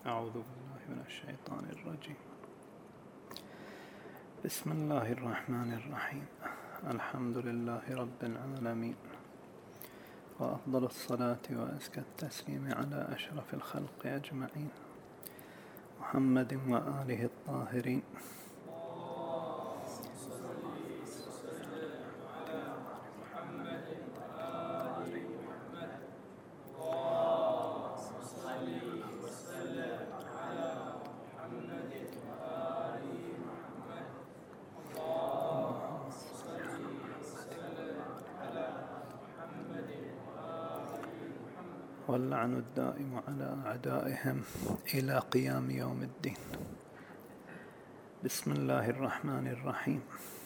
أعوذ بالله من الشيطان الرجيم. بسم الله الرحمن الرحيم. الحمد لله رب العالمين، وأفضل الصلاة وأزكى التسليم على أشرف الخلق أجمعين، محمد وآله الطاهرين. واللعن الدائم على أعدائهم إلى قيام يوم الدين. بسم الله الرحمن الرحيم.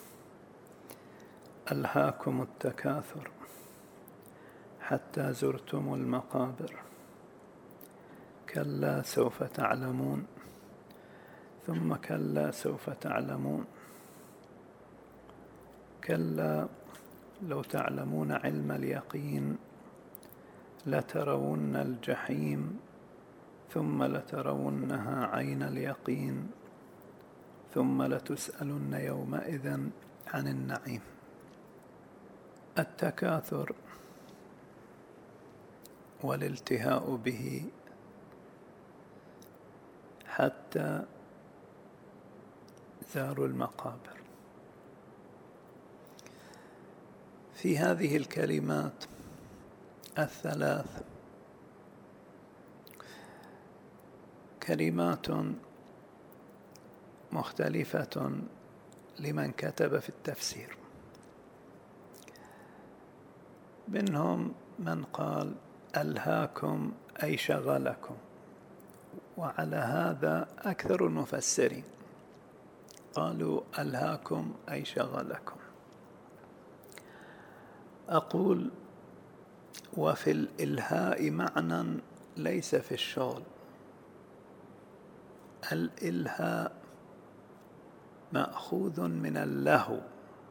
ألهاكم التكاثر حتى زرتم المقابر، كلا سوف تعلمون ثم كلا سوف تعلمون، كلا لو تعلمون علم اليقين لترون الجحيم ثم لترونها عين اليقين ثم لتسألن يومئذ عن النعيم. التكاثر والالتهاء به حتى زاروا المقابر. في هذه الكلمات الثلاث كلمات مختلفة لمن كتب في التفسير. منهم من قال ألهاكم أي شغلكم، وعلى هذا أكثر المفسرين قالوا ألهاكم أي شغلكم. أقول وفي الإلهاء معنى ليس في الشغل. الإلهاء مأخوذ من اللهو،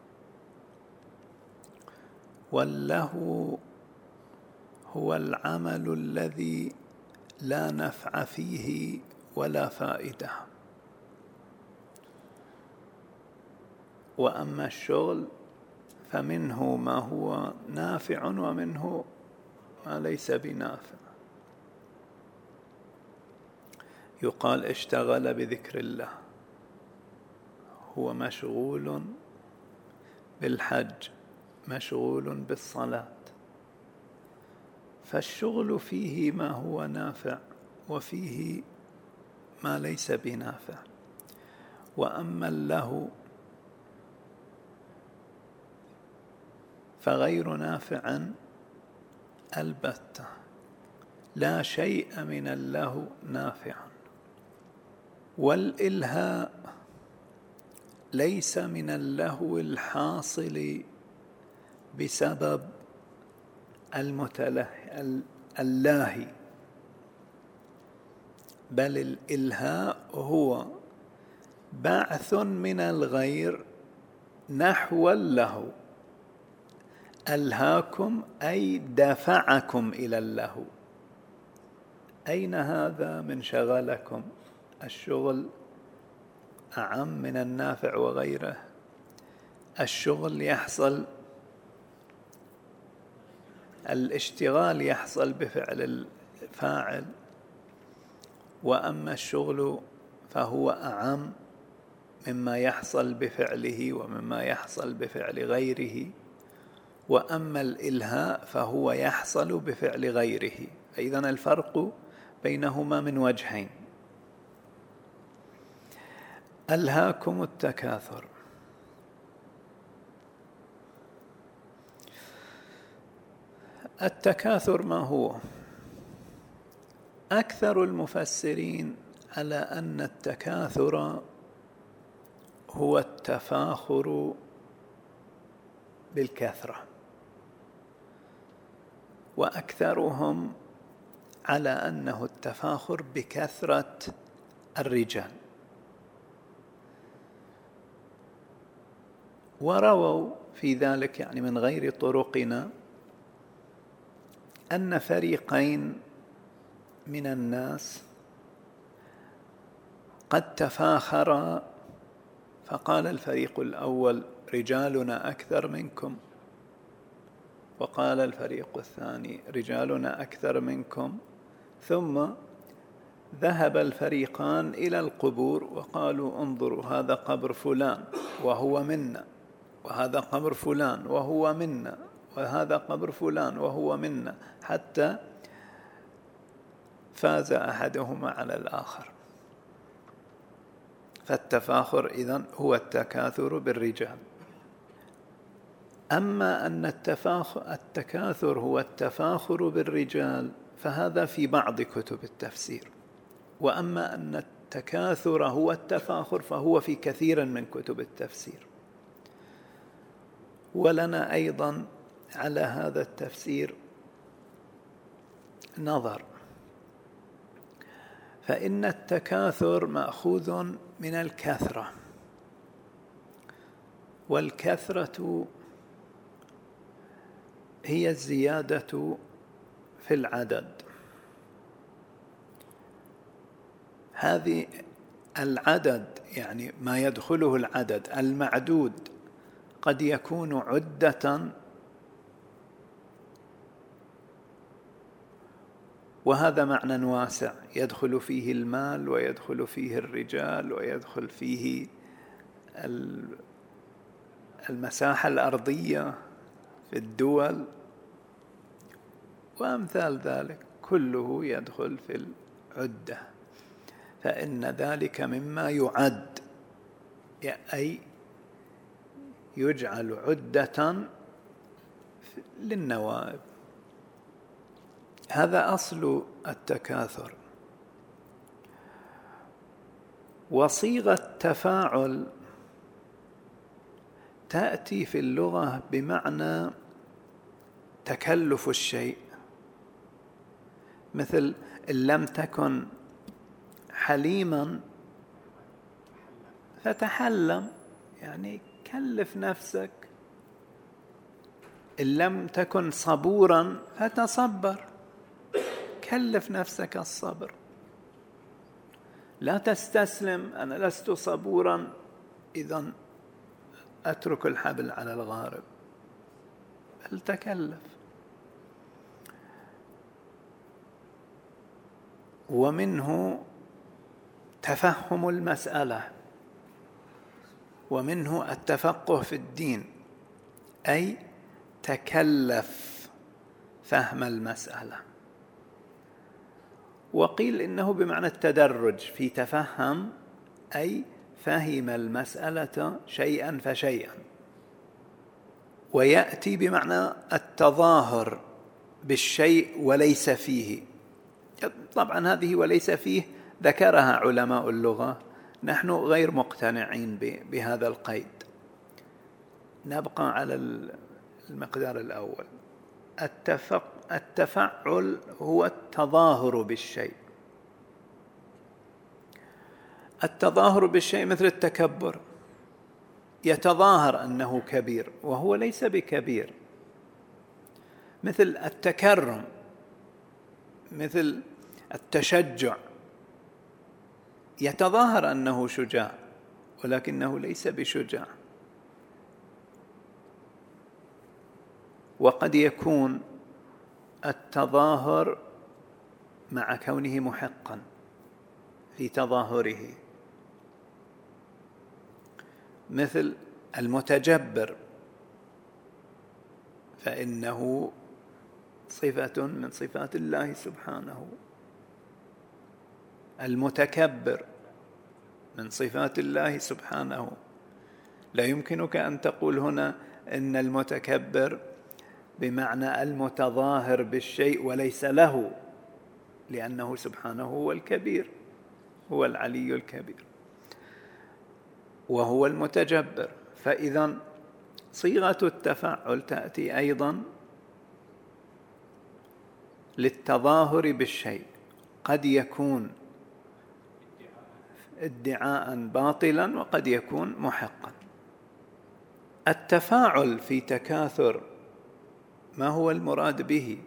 واللهو هو العمل الذي لا نفع فيه ولا فائدة، وأما الشغل فمنه ما هو نافع ومنه ما ليس بنافع. يقال اشتغل بذكر الله، هو مشغول بالحج، مشغول بالصلاة. فالشغل فيه ما هو نافع وفيه ما ليس بنافع. وأما اللهو فغير نافع البتة، لا شيء من اللهو نافع. والإلهاء ليس من اللهو الحاصل بسبب اللاهي، بل الإلهاء هو بعث من الغير نحو اللهو. ألهاكم أي دفعكم إلى اللهو. أين هذا من شغلكم؟ الشغل أعم من النافع وغيره. الشغل يحصل، الاشتغال يحصل بفعل الفاعل، وأما الشغل فهو أعم مما يحصل بفعله ومما يحصل بفعل غيره. وأما الإلهاء فهو يحصل بفعل غيره. إذن الفرق بينهما من وجهين. ألهاكم التكاثر. التكاثر ما هو؟ أكثر المفسرين على أن التكاثر هو التفاخر بالكثرة، وأكثرهم على أنه التفاخر بكثرة الرجال. ورووا في ذلك يعني من غير طرقنا أن فريقين من الناس قد تفاخر فقال الفريق الأول رجالنا أكثر منكم، وقال الفريق الثاني رجالنا أكثر منكم، ثم ذهب الفريقان إلى القبور وقالوا انظروا هذا قبر فلان وهو منا، وهذا قبر فلان وهو منا، وهذا قبر فلان وهو منا، حتى فاز أحدهما على الآخر. فالتفاخر إذن هو التكاثر بالرجال. أما أن التكاثر هو التفاخر بالرجال فهذا في بعض كتب التفسير، وأما أن التكاثر هو التفاخر فهو في كثير من كتب التفسير. ولنا أيضا على هذا التفسير نظر، فإن التكاثر مأخوذ من الكثرة، والكثرة هي الزيادة في العدد. هذه العدد يعني ما يدخله العدد المعدود قد يكون عدة، وهذا معنى واسع يدخل فيه المال ويدخل فيه الرجال ويدخل فيه المساحة الأرضية في الدول وأمثال ذلك، كله يدخل في العدة. فإن ذلك مما يعد، أي يجعل عدة للنوائب. هذا أصل التكاثر. وصيغة تفاعل تأتي في اللغة بمعنى تكلف الشيء، مثل إن لم تكن حليما فتحلم، يعني كلف نفسك. إن لم تكن صبورا فتصبر، كلف نفسك الصبر. لا تستسلم، أنا لست صبورا إذن أترك الحبل على الغارب، بل تكلف. ومنه تفهم المسألة، ومنه التفقه في الدين، أي تكلف فهم المسألة. وقيل إنه بمعنى التدرج في تفهم، أي فهم المسألة شيئا فشيئا. ويأتي بمعنى التظاهر بالشيء وليس فيه. طبعا هذه وليس فيه ذكرها علماء اللغة، نحن غير مقتنعين بهذا القيد، نبقى على المقدار الأول. التفعل هو التظاهر بالشيء. التظاهر بالشيء مثل التكبر، يتظاهر أنه كبير وهو ليس بكبير. مثل التكرم، مثل التشجع، يتظاهر أنه شجاع ولكنه ليس بشجاع. وقد يكون التظاهر مع كونه محقا في تظاهره، مثل المتجبر، فإنه صفة من صفات الله سبحانه. المتكبر من صفات الله سبحانه. لا يمكنك أن تقول هنا إن المتكبر بمعنى المتظاهر بالشيء وليس له، لأنه سبحانه هو الكبير، هو العلي الكبير وهو المتجبر. فإذا صيغة التفعل تأتي أيضا للتظاهر بالشيء، قد يكون ادعاء باطلا وقد يكون محقا. التفاعل في تكاثر ما هو المراد به؟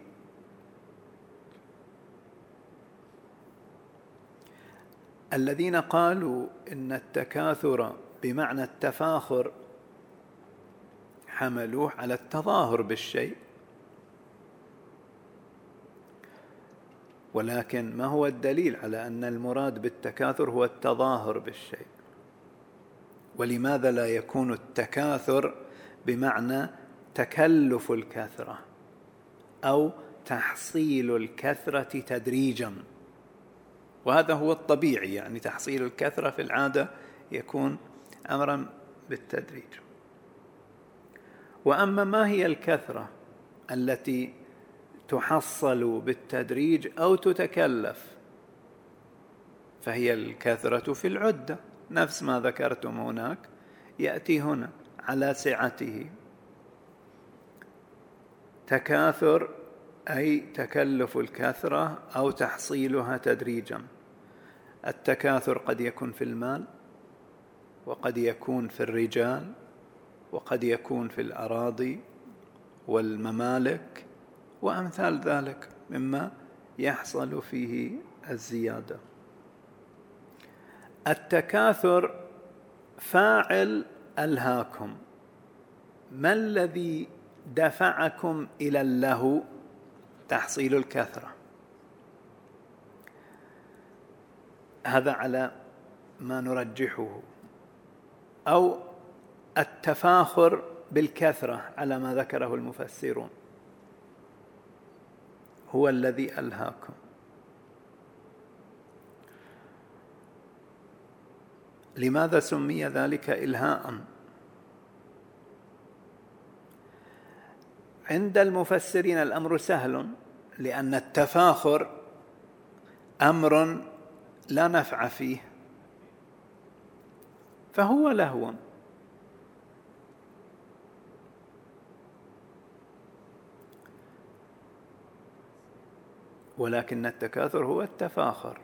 الذين قالوا إن التكاثر بمعنى التفاخر حملوه على التظاهر بالشيء، ولكن ما هو الدليل على أن المراد بالتكاثر هو التظاهر بالشيء؟ ولماذا لا يكون التكاثر بمعنى تكلف الكثرة أو تحصيل الكثرة تدريجا؟ وهذا هو الطبيعي، يعني تحصيل الكثرة في العادة يكون أمرا بالتدريج. وأما ما هي الكثرة التي تحصل بالتدريج أو تتكلف؟ فهي الكثرة في العدة، نفس ما ذكرتم هناك يأتي هنا على سعته. تكاثر أي تكلف الكثرة أو تحصيلها تدريجا. التكاثر قد يكون في المال، وقد يكون في الرجال، وقد يكون في الأراضي والممالك وأمثال ذلك مما يحصل فيه الزيادة. التكاثر فاعل ألهاكم. ما الذي دفعكم إلى اللهو؟ تحصيل الكثرة. هذا على ما نرجحه، أو التفاخر بالكثرة على ما ذكره المفسرون هو الذي ألهاكم. لماذا سمي ذلك إلهاء؟ عند المفسرين الأمر سهل، لأن التفاخر أمر لا نفع فيه فهو لهو، ولكن التكاثر هو التفاخر.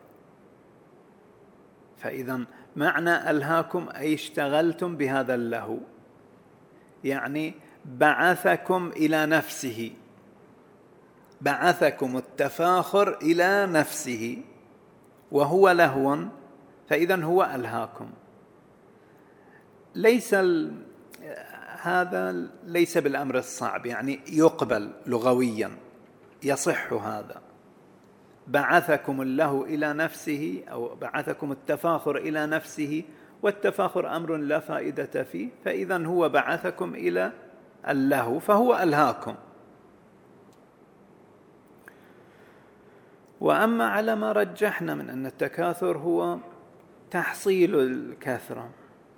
فإذا معنى ألهاكم أي اشتغلتم بهذا اللهو، يعني بعثكم إلى نفسه، بعثكم التفاخر إلى نفسه وهو لهو، فإذا هو ألهاكم. هذا ليس بالأمر الصعب، يعني يقبل لغويا، يصح هذا. بعثكم الله إلى نفسه، أو بعثكم التفاخر إلى نفسه، والتفاخر أمر لا فائدة فيه، فإذا هو بعثكم إلى اللهو فهو ألهاكم. وأما على ما رجحنا من أن التكاثر هو تحصيل الكثرة،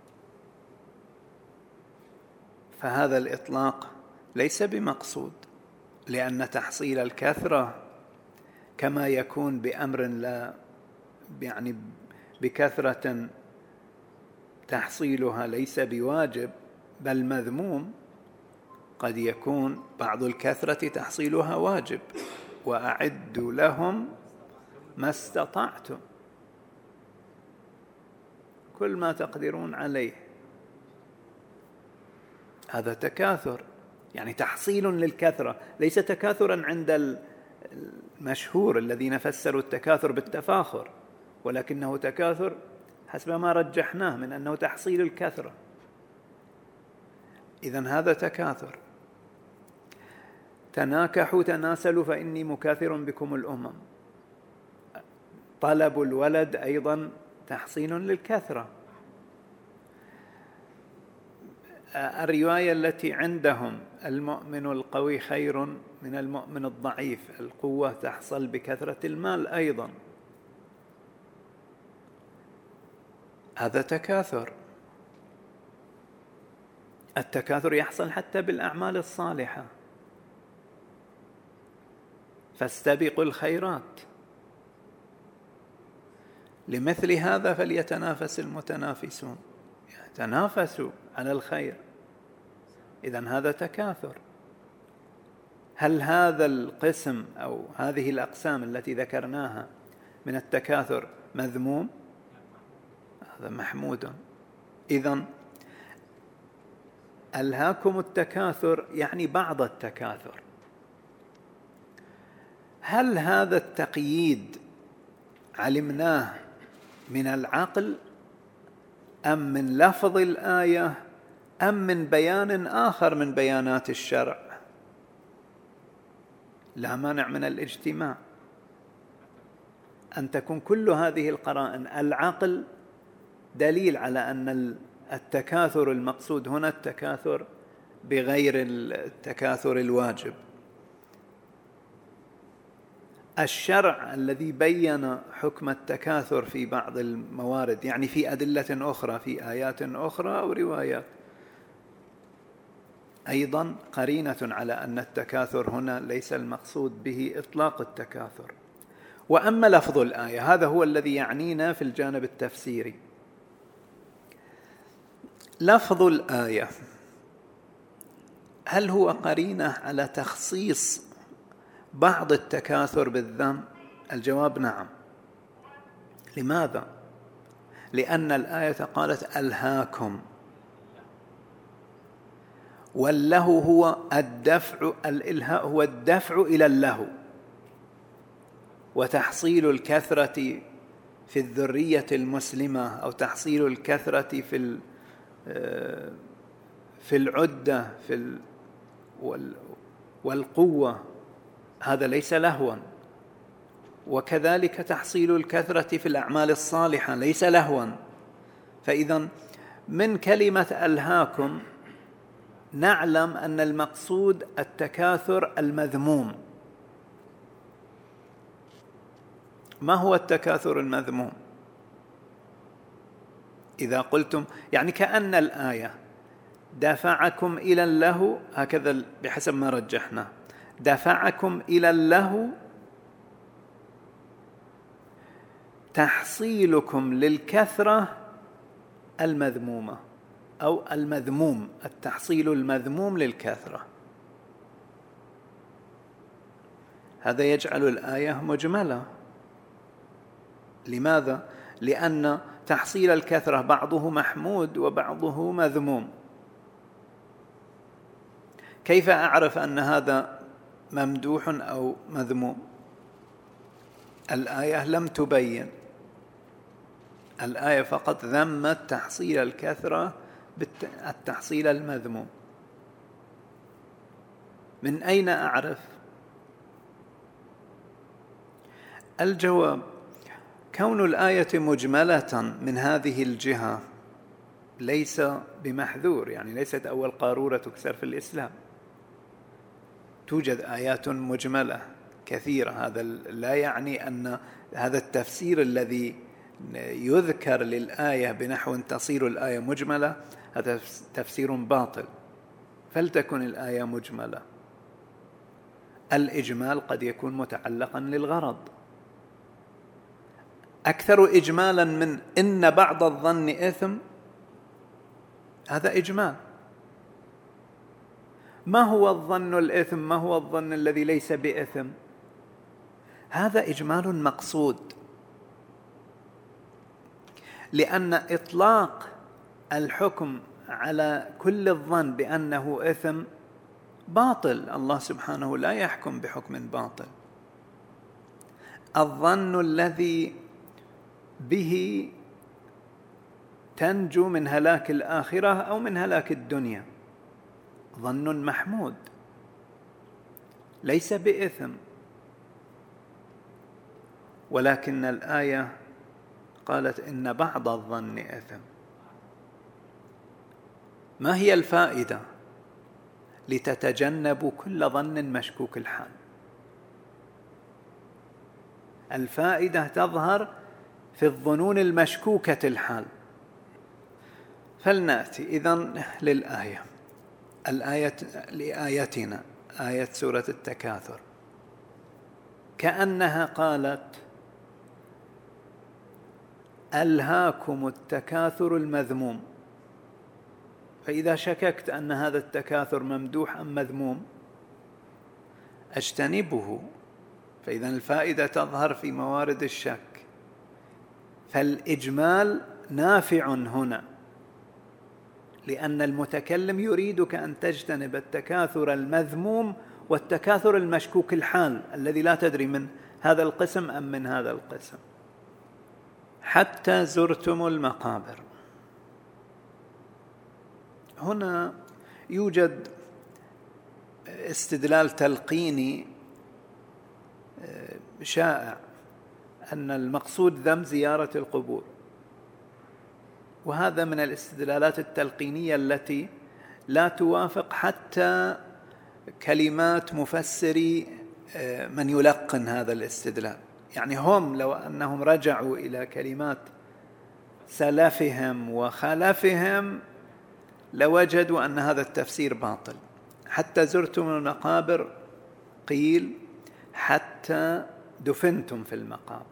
فهذا الإطلاق ليس بمقصود، لأن تحصيل الكثرة كما يكون بأمر لا، يعني بكثرة تحصيلها ليس بواجب بل مذموم، قد يكون بعض الكثرة تحصيلها واجب، وأعدوا لهم ما استطعتم، كل ما تقدرون عليه. هذا تكاثر، يعني تحصيل للكثرة، ليس تكاثرا عند المشهور الذين فسروا التكاثر بالتفاخر، ولكنه تكاثر حسب ما رجحناه من أنه تحصيل الكثرة. إذن هذا تكاثر. تناكحوا تناسلوا فإني مكاثر بكم الأمم. طلب الولد أيضا تحصيل للكثرة. الرواية التي عندهم المؤمن القوي خير من المؤمن الضعيف، القوة تحصل بكثرة المال أيضا، هذا تكاثر. التكاثر يحصل حتى بالأعمال الصالحة، فاستبقوا الخيرات. لمثل هذا فليتنافس المتنافسون، تنافسوا على الخير. إذن هذا تكاثر. هل هذا القسم أو هذه الأقسام التي ذكرناها من التكاثر مذموم؟ هذا محمود. إذن ألهاكم التكاثر يعني بعض التكاثر. هل هذا التقييد علمناه من العقل أم من لفظ الآية أم من بيان آخر من بيانات الشرع؟ لا مانع من الاجتماع أن تكون كل هذه القرائن. العقل دليل على أن التكاثر المقصود هنا التكاثر بغير التكاثر الواجب. الشرع الذي بين حكم التكاثر في بعض الموارد، يعني في أدلة أخرى، في آيات أخرى أو روايات، أيضا قرينة على أن التكاثر هنا ليس المقصود به إطلاق التكاثر. وأما لفظ الآية هذا هو الذي يعنينا في الجانب التفسيري. لفظ الآية هل هو قرينة على تخصيص بعض التكاثر بالذم؟ الجواب نعم. لماذا؟ لأن الآية قالت ألهاكم، واللهو هو الدفع، الإلهاء هو الدفع إلى اللهو، وتحصيل الكثرة في الذرية المسلمة أو تحصيل الكثرة في العدة والقوة، هذا ليس لهوا. وكذلك تحصيل الكثرة في الأعمال الصالحة ليس لهوا. فإذا من كلمة ألهاكم نعلم أن المقصود التكاثر المذموم. ما هو التكاثر المذموم؟ إذا قلتم يعني كأن الآية دفعكم إلى اللهو، هكذا بحسب ما رجحنا، دفعكم إلى اللهو تحصيلكم للكثرة المذمومة أو المذموم، التحصيل المذموم للكثرة. هذا يجعل الآية مجملة. لماذا؟ لأن تحصيل الكثرة بعضه محمود وبعضه مذموم. كيف أعرف أن هذا ممدوح أو مذموم؟ الآية لم تبين، الآية فقط ذمت تحصيل الكثرة بالتحصيل المذموم. من أين أعرف؟ الجواب: كون الآية مجملة من هذه الجهة ليس بمحذور، يعني ليست أول قارورة تكسر في الإسلام. توجد آيات مجملة كثيرة، هذا لا يعني أن هذا التفسير الذي يذكر للآية بنحو تصير الآية مجملة هذا تفسير باطل. فلتكن الآية مجملة. الإجمال قد يكون متعلقا للغرض. أكثر إجمالا من إن بعض الظن إثم، هذا إجمال. ما هو الظن الإثم؟ ما هو الظن الذي ليس بإثم؟ هذا إجمال مقصود، لأن إطلاق الحكم على كل الظن بأنه إثم باطل. الله سبحانه لا يحكم بحكم باطل. الظن الذي به تنجو من هلاك الآخرة أو من هلاك الدنيا ظن محمود ليس بإثم. ولكن الآية قالت إن بعض الظن إثم. ما هي الفائدة؟ لتتجنبوا كل ظن مشكوك الحال. الفائدة تظهر في الظنون المشكوكة الحال. فلنأتي إذن للآية، لآيتنا، آية سورة التكاثر. كأنها قالت ألهاكم التكاثر المذموم. فإذا شككت أن هذا التكاثر ممدوح أم مذموم أجتنبه. فإذا الفائدة تظهر في موارد الشك. فالإجمال نافع هنا، لأن المتكلم يريدك أن تجتنب التكاثر المذموم والتكاثر المشكوك الحال الذي لا تدري من هذا القسم أم من هذا القسم. حتى زرتم المقابر. هنا يوجد استدلال تلقيني شائع أن المقصود ذم زيارة القبور، وهذا من الاستدلالات التلقينية التي لا توافق حتى كلمات مفسري من يلقن هذا الاستدلال. يعني هم لو أنهم رجعوا إلى كلمات سلفهم وخلفهم لوجدوا أن هذا التفسير باطل. حتى زرتم المقابر قيل حتى دفنتم في المقابر.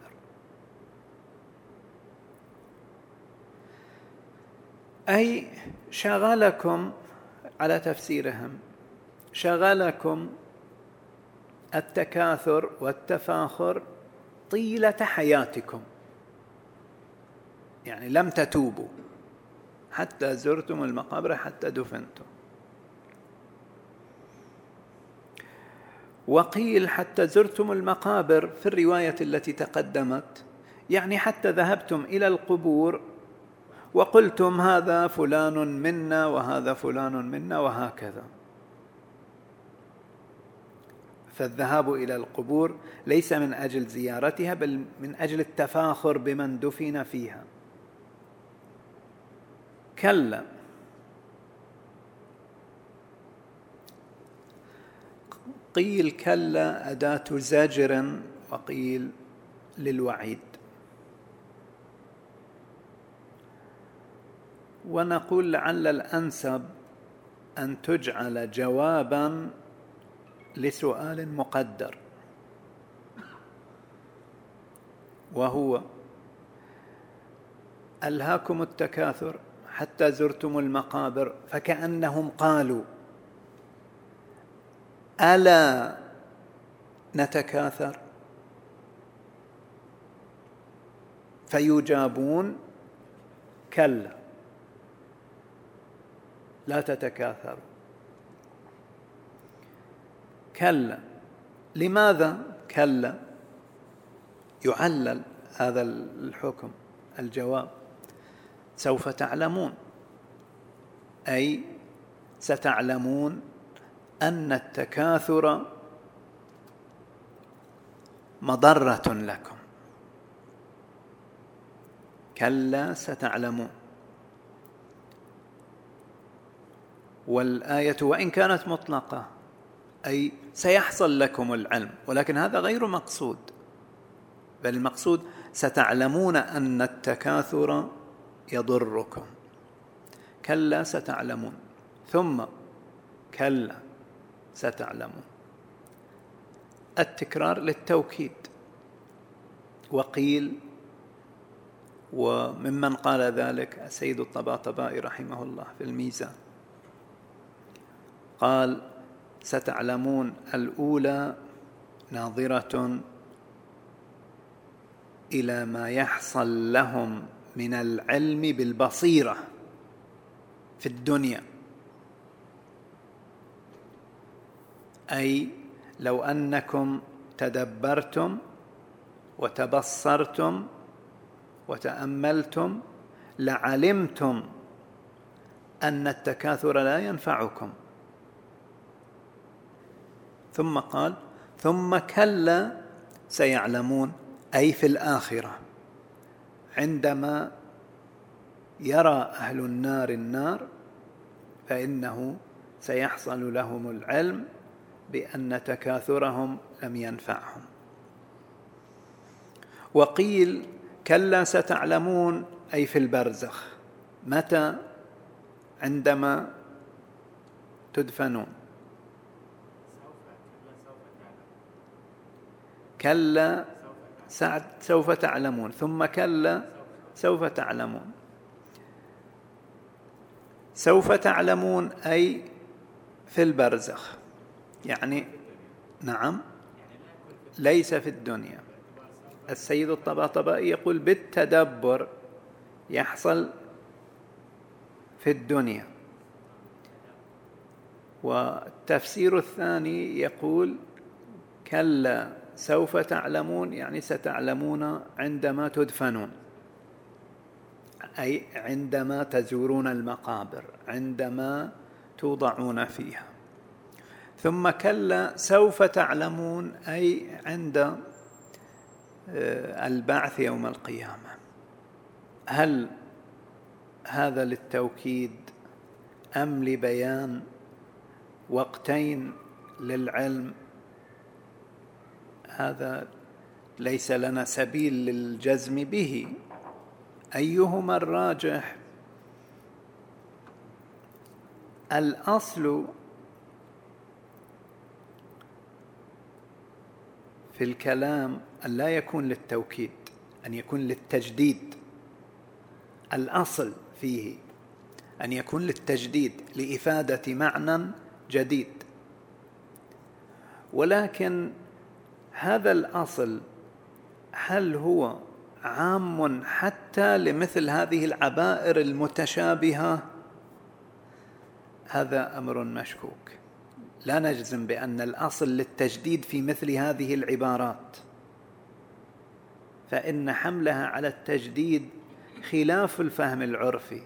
أي شغلكم، على تفسيرهم، شغلكم التكاثر والتفاخر طيلة حياتكم، يعني لم تتوبوا حتى زرتم المقابر حتى دفنتم. وقيل حتى زرتم المقابر في الرواية التي تقدمت، يعني حتى ذهبتم إلى القبور وقلتم هذا فلان منا وهذا فلان منا وهكذا. فالذهاب إلى القبور ليس من أجل زيارتها بل من أجل التفاخر بمن دفن فيها. كلا، قيل كلا أداة زجر وقيل للوعيد. ونقول لعل الأنسب أن تجعل جوابا لسؤال مقدر، وهو ألهاكم التكاثر حتى زرتم المقابر، فكأنهم قالوا ألا نتكاثر؟ فيجابون كلا لا تتكاثروا. كلا، لماذا كلا؟ يعلل هذا الحكم. الجواب سوف تعلمون، أي ستعلمون أن التكاثر مضرة لكم. كلا ستعلمون. والآية وإن كانت مطلقة أي سيحصل لكم العلم، ولكن هذا غير مقصود، بل المقصود ستعلمون أن التكاثر يضركم. كلا ستعلمون، ثم كلا ستعلمون. التكرار للتوكيد. وقيل، وممن قال ذلك السيد الطباطبائي رحمه الله في الميزان، قال ستعلمون الأولى ناظرة إلى ما يحصل لهم من العلم بالبصيرة في الدنيا، أي لو أنكم تدبرتم وتبصرتم وتأملتم لعلمتم أن التكاثر لا ينفعكم. ثم قال ثم كلا سيعلمون، أي في الآخرة عندما يرى أهل النار النار فإنه سيحصل لهم العلم بأن تكاثرهم لم ينفعهم. وقيل كلا ستعلمون أي في البرزخ. متى؟ عندما تدفنون. كلا سوف تعلمون، ثم كلا سوف تعلمون. سوف تعلمون أي في البرزخ، يعني نعم ليس في الدنيا. السيد الطباطبائي يقول بالتدبر يحصل في الدنيا. والتفسير الثاني يقول كلا سوف تعلمون، يعني ستعلمون عندما تدفنون. أي عندما تزورون المقابر، عندما توضعون فيها. ثم كلا سوف تعلمون، أي عند البعث يوم القيامة. هل هذا للتوكيد أم لبيان وقتين للعلم؟ هذا ليس لنا سبيل للجزم به. أيهما الراجح؟ الأصل في الكلام أن لا يكون للتوكيد، أن يكون للتجديد. الأصل فيه أن يكون للتجديد، لإفادة معنى جديد. ولكن هذا الأصل هل هو عام حتى لمثل هذه العبائر المتشابهة؟ هذا أمر مشكوك. لا نجزم بأن الأصل للتجديد في مثل هذه العبارات، فإن حملها على التجديد خلاف الفهم العرفي.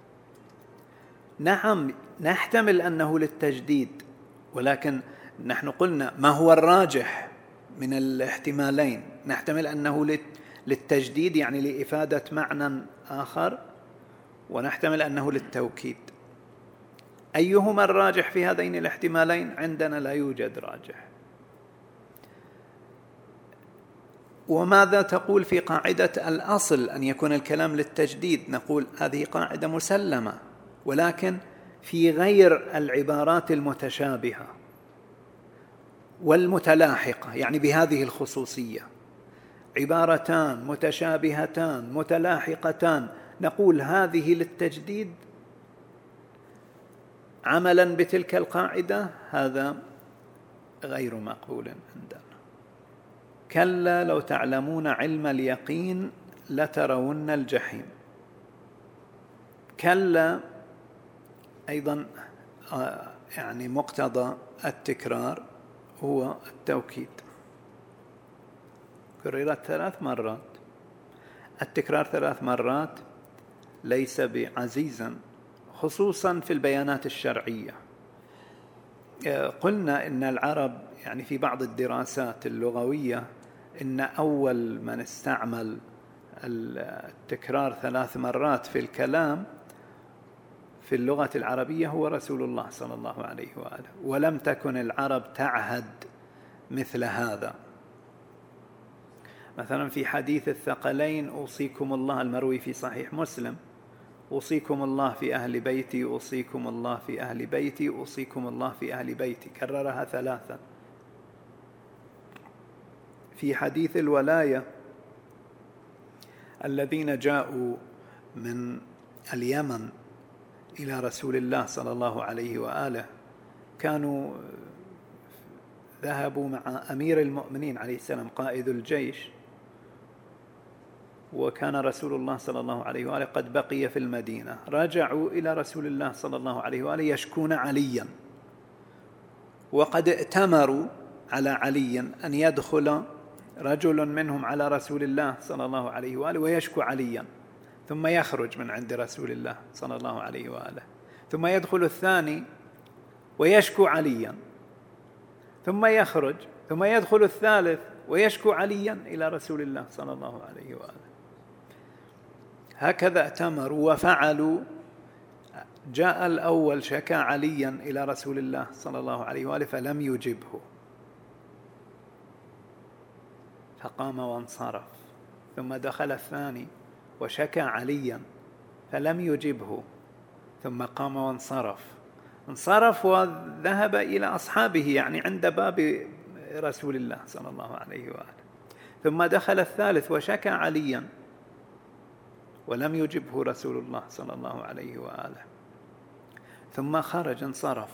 نعم، نحتمل أنه للتجديد، ولكن نحن قلنا ما هو الراجح من الاحتمالين. نحتمل أنه للتجديد يعني لإفادة معنى آخر، ونحتمل أنه للتوكيد. أيهما الراجح في هذين الاحتمالين؟ عندنا لا يوجد راجح. وماذا تقول في قاعدة الأصل أن يكون الكلام للتجديد؟ نقول هذه قاعدة مسلمة، ولكن في غير العبارات المتشابهة والمتلاحقة، يعني بهذه الخصوصية. عبارتان متشابهتان متلاحقتان نقول هذه للتجديد عملا بتلك القاعدة، هذا غير مقبول عندنا. كلا لو تعلمون علم اليقين لترون الجحيم. كلا أيضا يعني مقتضى التكرار هو التوكيد. كررت 3 مرات. التكرار 3 مرات ليس بعزيزا، خصوصا في البيانات الشرعية. قلنا إن العرب يعني في بعض الدراسات اللغوية إن أول من استعمل التكرار 3 مرات في الكلام في اللغة العربية هو رسول الله صلى الله عليه وآله، ولم تكن العرب تعهد مثل هذا. مثلا في حديث الثقلين أوصيكم الله المروي في صحيح مسلم: أوصيكم الله في أهل بيتي، أوصيكم الله في أهل بيتي، أوصيكم الله في أهل بيتي، كررها 3. في حديث الولاية: الذين جاءوا من اليمن إلى رسول الله صلى الله عليه وآله كانوا ذهبوا مع أمير المؤمنين عليه السلام قائد الجيش، وكان رسول الله صلى الله عليه وآله قد بقي في المدينة. رجعوا إلى رسول الله صلى الله عليه وآله يشكون عليا، وقد ائتمروا على علي أن يدخل رجل منهم على رسول الله صلى الله عليه وآله ويشكو عليا، ثم يخرج من عند رسول الله صلى الله عليه وآله، ثم يدخل الثاني ويشكو عليا، ثم يخرج، ثم يدخل الثالث ويشكو عليا إلى رسول الله صلى الله عليه وآله. هكذا ائتمروا وفعلوا. جاء الأول شكى عليا إلى رسول الله صلى الله عليه وآله فلم يجبه، فقام وانصرف. ثم دخل الثاني وشكى عليا فلم يجبه، ثم قام وانصرف. انصرف وذهب إلى أصحابه، يعني عند باب رسول الله صلى الله عليه وآله. ثم دخل الثالث وشكى عليا ولم يجبه رسول الله صلى الله عليه وآله، ثم خرج انصرف.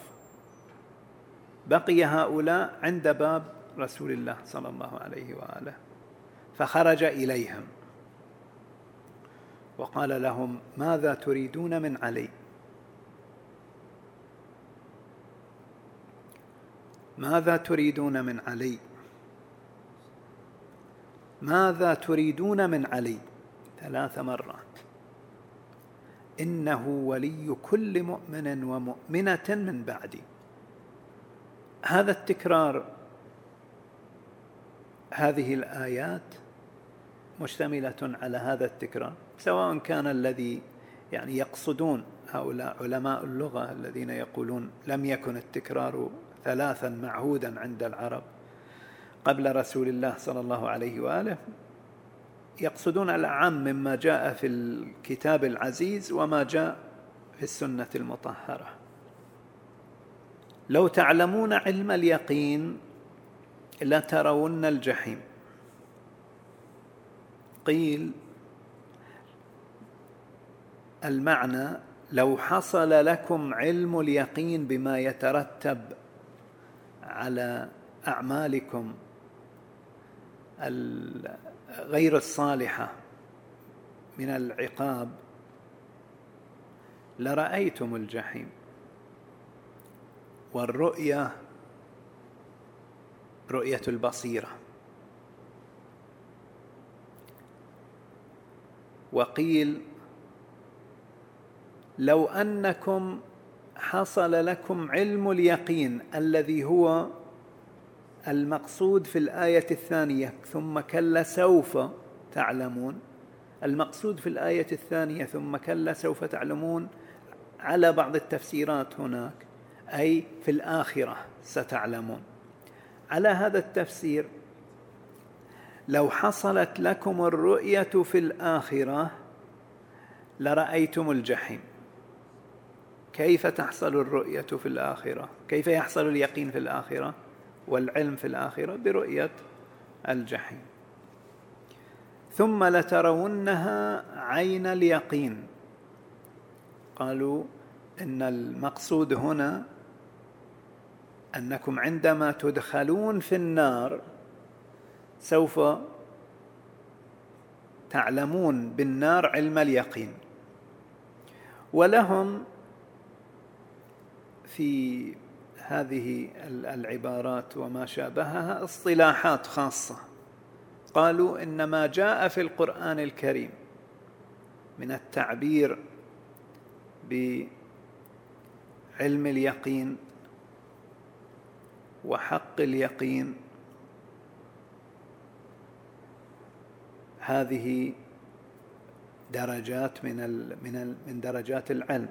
بقي هؤلاء عند باب رسول الله صلى الله عليه وآله، فخرج إليهم وقال لهم: ماذا تريدون من علي؟ ماذا تريدون من علي؟ ماذا تريدون من علي؟ 3 مرات. إنه ولي كل مؤمن ومؤمنة من بعدي. هذا التكرار، هذه الآيات مشتملة على هذا التكرار، سواء كان الذي يقصدون هؤلاء علماء اللغة الذين يقولون لم يكن التكرار ثلاثا معهودا عند العرب قبل رسول الله صلى الله عليه وآله، يقصدون الأعم مما جاء في الكتاب العزيز وما جاء في السنة المطهرة. لو تعلمون علم اليقين لترون الجحيم. قيل المعنى لو حصل لكم علم اليقين بما يترتب على أعمالكم غير الصالحة من العقاب لرأيتم الجحيم. والرؤية رؤية البصيرة. وقيل لو أنكم حصل لكم علم اليقين الذي هو المقصود في الآية الثانية ثم كلا سوف تعلمون، المقصود في الآية الثانية ثم كلا سوف تعلمون على بعض التفسيرات هناك أي في الآخرة ستعلمون. على هذا التفسير لو حصلت لكم الرؤية في الآخرة لرأيتم الجحيم. كيف تحصل الرؤية في الآخرة؟ كيف يحصل اليقين في الآخرة والعلم في الآخرة؟ برؤية الجحيم. ثم لترونها عين اليقين. قالوا إن المقصود هنا أنكم عندما تدخلون في النار سوف تعلمون بالنار علم اليقين. ولهم في هذه العبارات وما شابهها اصطلاحات خاصة. قالوا إن ما جاء في القرآن الكريم من التعبير بعلم اليقين وحق اليقين هذه درجات من درجات العلم.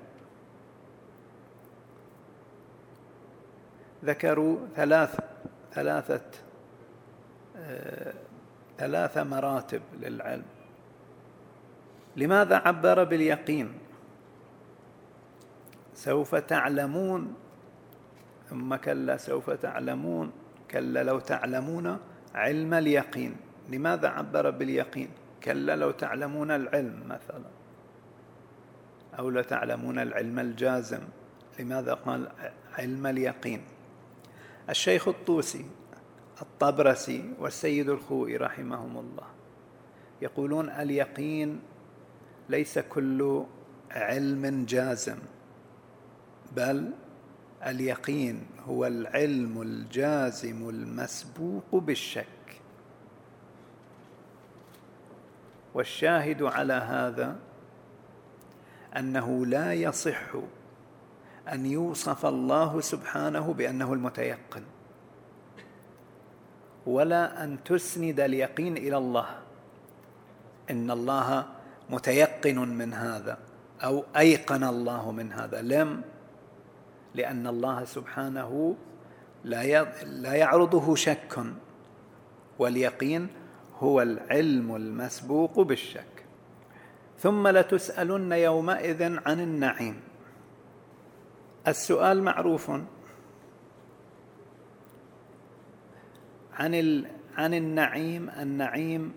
ذكروا ثلاث مراتب للعلم. لماذا عبر باليقين؟ سوف تعلمون ثم كلا سوف تعلمون كلا لو تعلمون علم اليقين. لماذا عبر باليقين؟ كلا لو تعلمون العلم مثلا، أو لو تعلمون العلم الجازم. لماذا قال علم اليقين؟ الشيخ الطوسي، الطبرسي، والسيد الخوئي رحمهم الله يقولون اليقين ليس كل علم جازم، بل اليقين هو العلم الجازم المسبوق بالشك. والشاهد على هذا أنه لا يصح أن يوصف الله سبحانه بأنه المتيقن، ولا أن تسند اليقين إلى الله إن الله متيقن من هذا أو أيقن الله من هذا. لأن الله سبحانه لا يعرضه شك، واليقين هو العلم المسبوق بالشك. ثم لتسألن يومئذ عن النعيم. السؤال معروف عن النعيم. النعيم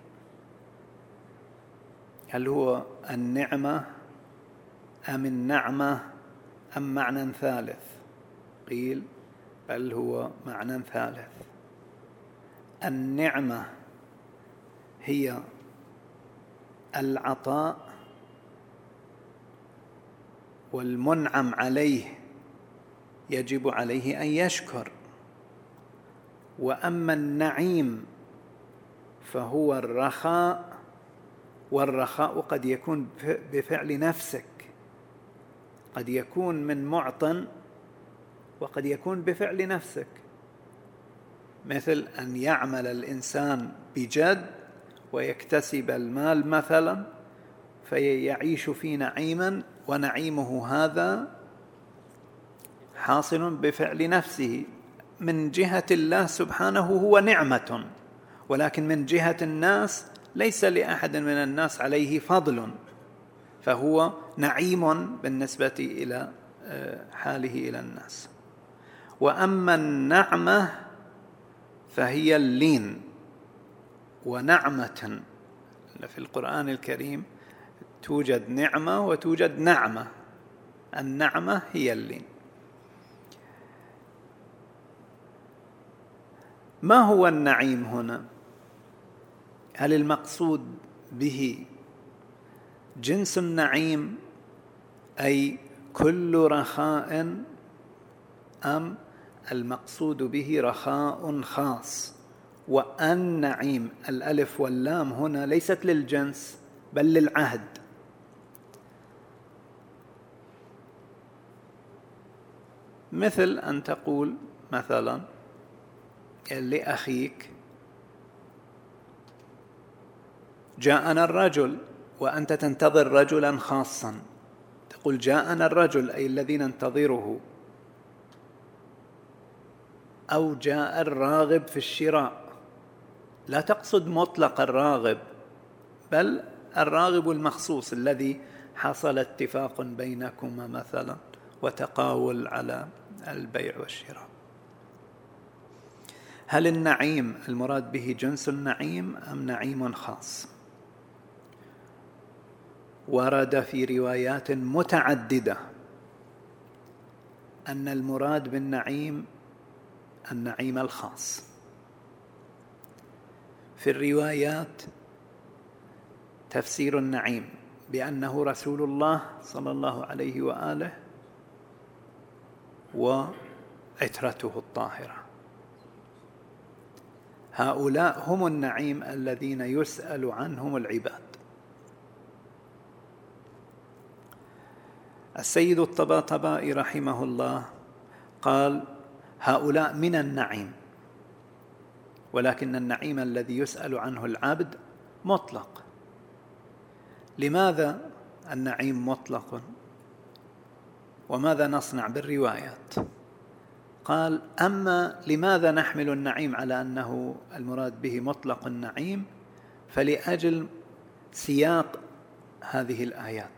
هل هو النعمة أم النعمة أم معنى ثالث؟ قيل بل هو معنى ثالث. النعمة هي العطاء والمنعم عليه يجب عليه أن يشكر. وأما النعيم فهو الرخاء، والرخاء قد يكون بفعل نفسك، قد يكون من معطٍ وقد يكون بفعل نفسك، مثل أن يعمل الإنسان بجد ويكتسب المال مثلا فيعيش في نعيما، ونعيمه هذا حاصل بفعل نفسه. من جهة الله سبحانه هو نعمة، ولكن من جهة الناس ليس لأحد من الناس عليه فضل، فهو نعيم بالنسبة إلى حاله إلى الناس. وأما النعمة فهي اللين، ونعمة في القرآن الكريم توجد نعمة وتوجد نعمة، النعمة هي اللين. ما هو النعيم هنا؟ هل المقصود به جنس النعيم أي كل رخاء، أم المقصود به رخاء خاص؟ والنعيم الألف واللام هنا ليست للجنس بل للعهد. مثل أن تقول مثلا لأخيك جاءنا الرجل، وأنت تنتظر رجلا خاصا، تقول جاءنا الرجل أي الذي ننتظره، أو جاء الراغب في الشراء، لا تقصد مطلق الراغب بل الراغب المخصوص الذي حصل اتفاق بينكما مثلا وتقاول على البيع والشراء. هل النعيم المراد به جنس النعيم أم نعيم خاص؟ ورد في روايات متعددة أن المراد بالنعيم النعيم الخاص. في الروايات تفسير النعيم بأنه رسول الله صلى الله عليه وآله وعترته الطاهرة، هؤلاء هم النعيم الذين يسأل عنهم العباد. السيد الطباطبائي رحمه الله قال هؤلاء من النعيم، ولكن النعيم الذي يسأل عنه العبد مطلق. لماذا النعيم مطلق؟ وماذا نصنع بالروايات؟ قال أما لماذا نحمل النعيم على أنه المراد به مطلق النعيم؟ فلأجل سياق هذه الآيات.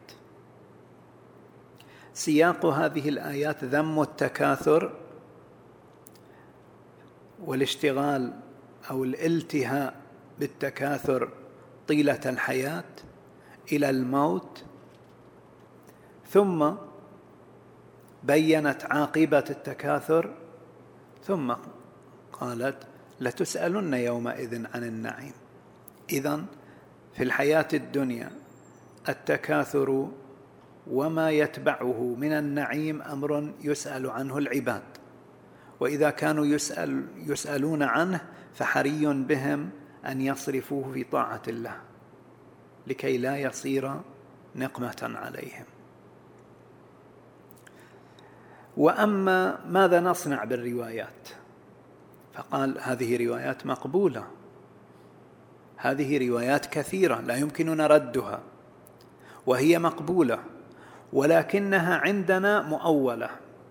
سياق هذه الآيات ذم التكاثر والاشتغال أو الالتهاء بالتكاثر طيلة الحياة إلى الموت، ثم بيّنت عاقبة التكاثر، ثم قالت لتسألن يومئذ عن النعيم. إذن في الحياة الدنيا التكاثر وما يتبعه من النعيم أمر يسأل عنه العباد، وإذا كانوا يسألون عنه فحري بهم أن يصرفوه في طاعة الله لكي لا يصير نقمة عليهم. وأما ماذا نصنع بالروايات؟ فقال هذه روايات مقبولة، هذه روايات كثيرة لا يمكننا ردها، وهي مقبولة، ولكنها عندنا مؤولة.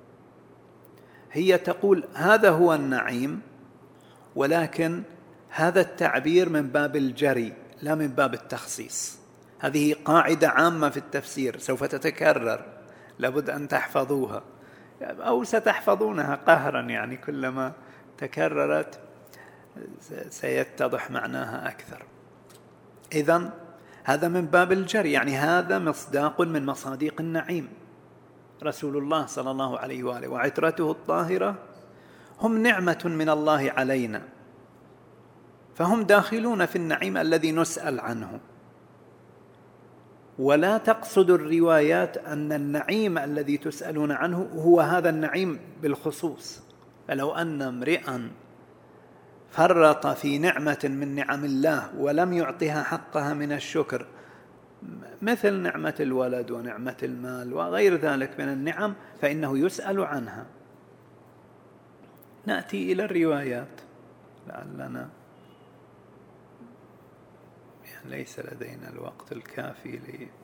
هي تقول هذا هو النعيم، ولكن هذا التعبير من باب الجري لا من باب التخصيص. هذه قاعدة عامة في التفسير سوف تتكرر، لابد أن تحفظوها أو ستحفظونها قهرا، يعني كلما تكررت سيتضح معناها أكثر. إذن هذا من باب الجري، يعني هذا مصداق من مصادق النعيم. رسول الله صلى الله عليه وآله وعترته الطاهرة هم نعمة من الله علينا، فهم داخلون في النعيم الذي نسأل عنه. ولا تقصد الروايات أن النعيم الذي تسألون عنه هو هذا النعيم بالخصوص. فلو أن امرئا فرط في نعمة من نعم الله ولم يعطها حقها من الشكر مثل نعمة الولد ونعمة المال وغير ذلك من النعم فإنه يسأل عنها. نأتي إلى الروايات لعلنا ليس لدينا الوقت الكافي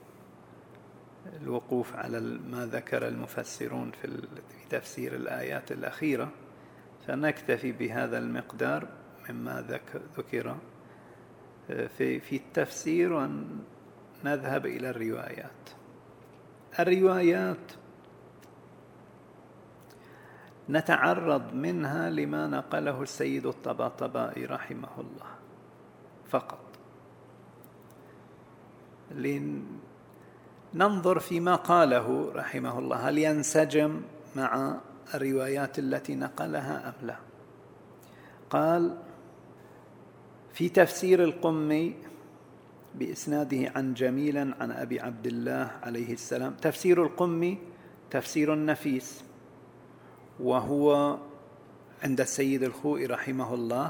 للوقوف على ما ذكر المفسرون في تفسير الآيات الأخيرة، فنكتفي بهذا المقدار مما ذكر في التفسير ونذهب إلى الروايات. الروايات نتعرض منها لما نقله السيد الطباطبائي رحمه الله فقط، لننظر فيما قاله رحمه الله هل ينسجم مع الروايات التي نقلها أم لا. قال في تفسير القمي بإسناده عن جميل عن أبي عبد الله عليه السلام. تفسير القمي تفسير نفيس، وهو عند السيد الخوئي رحمه الله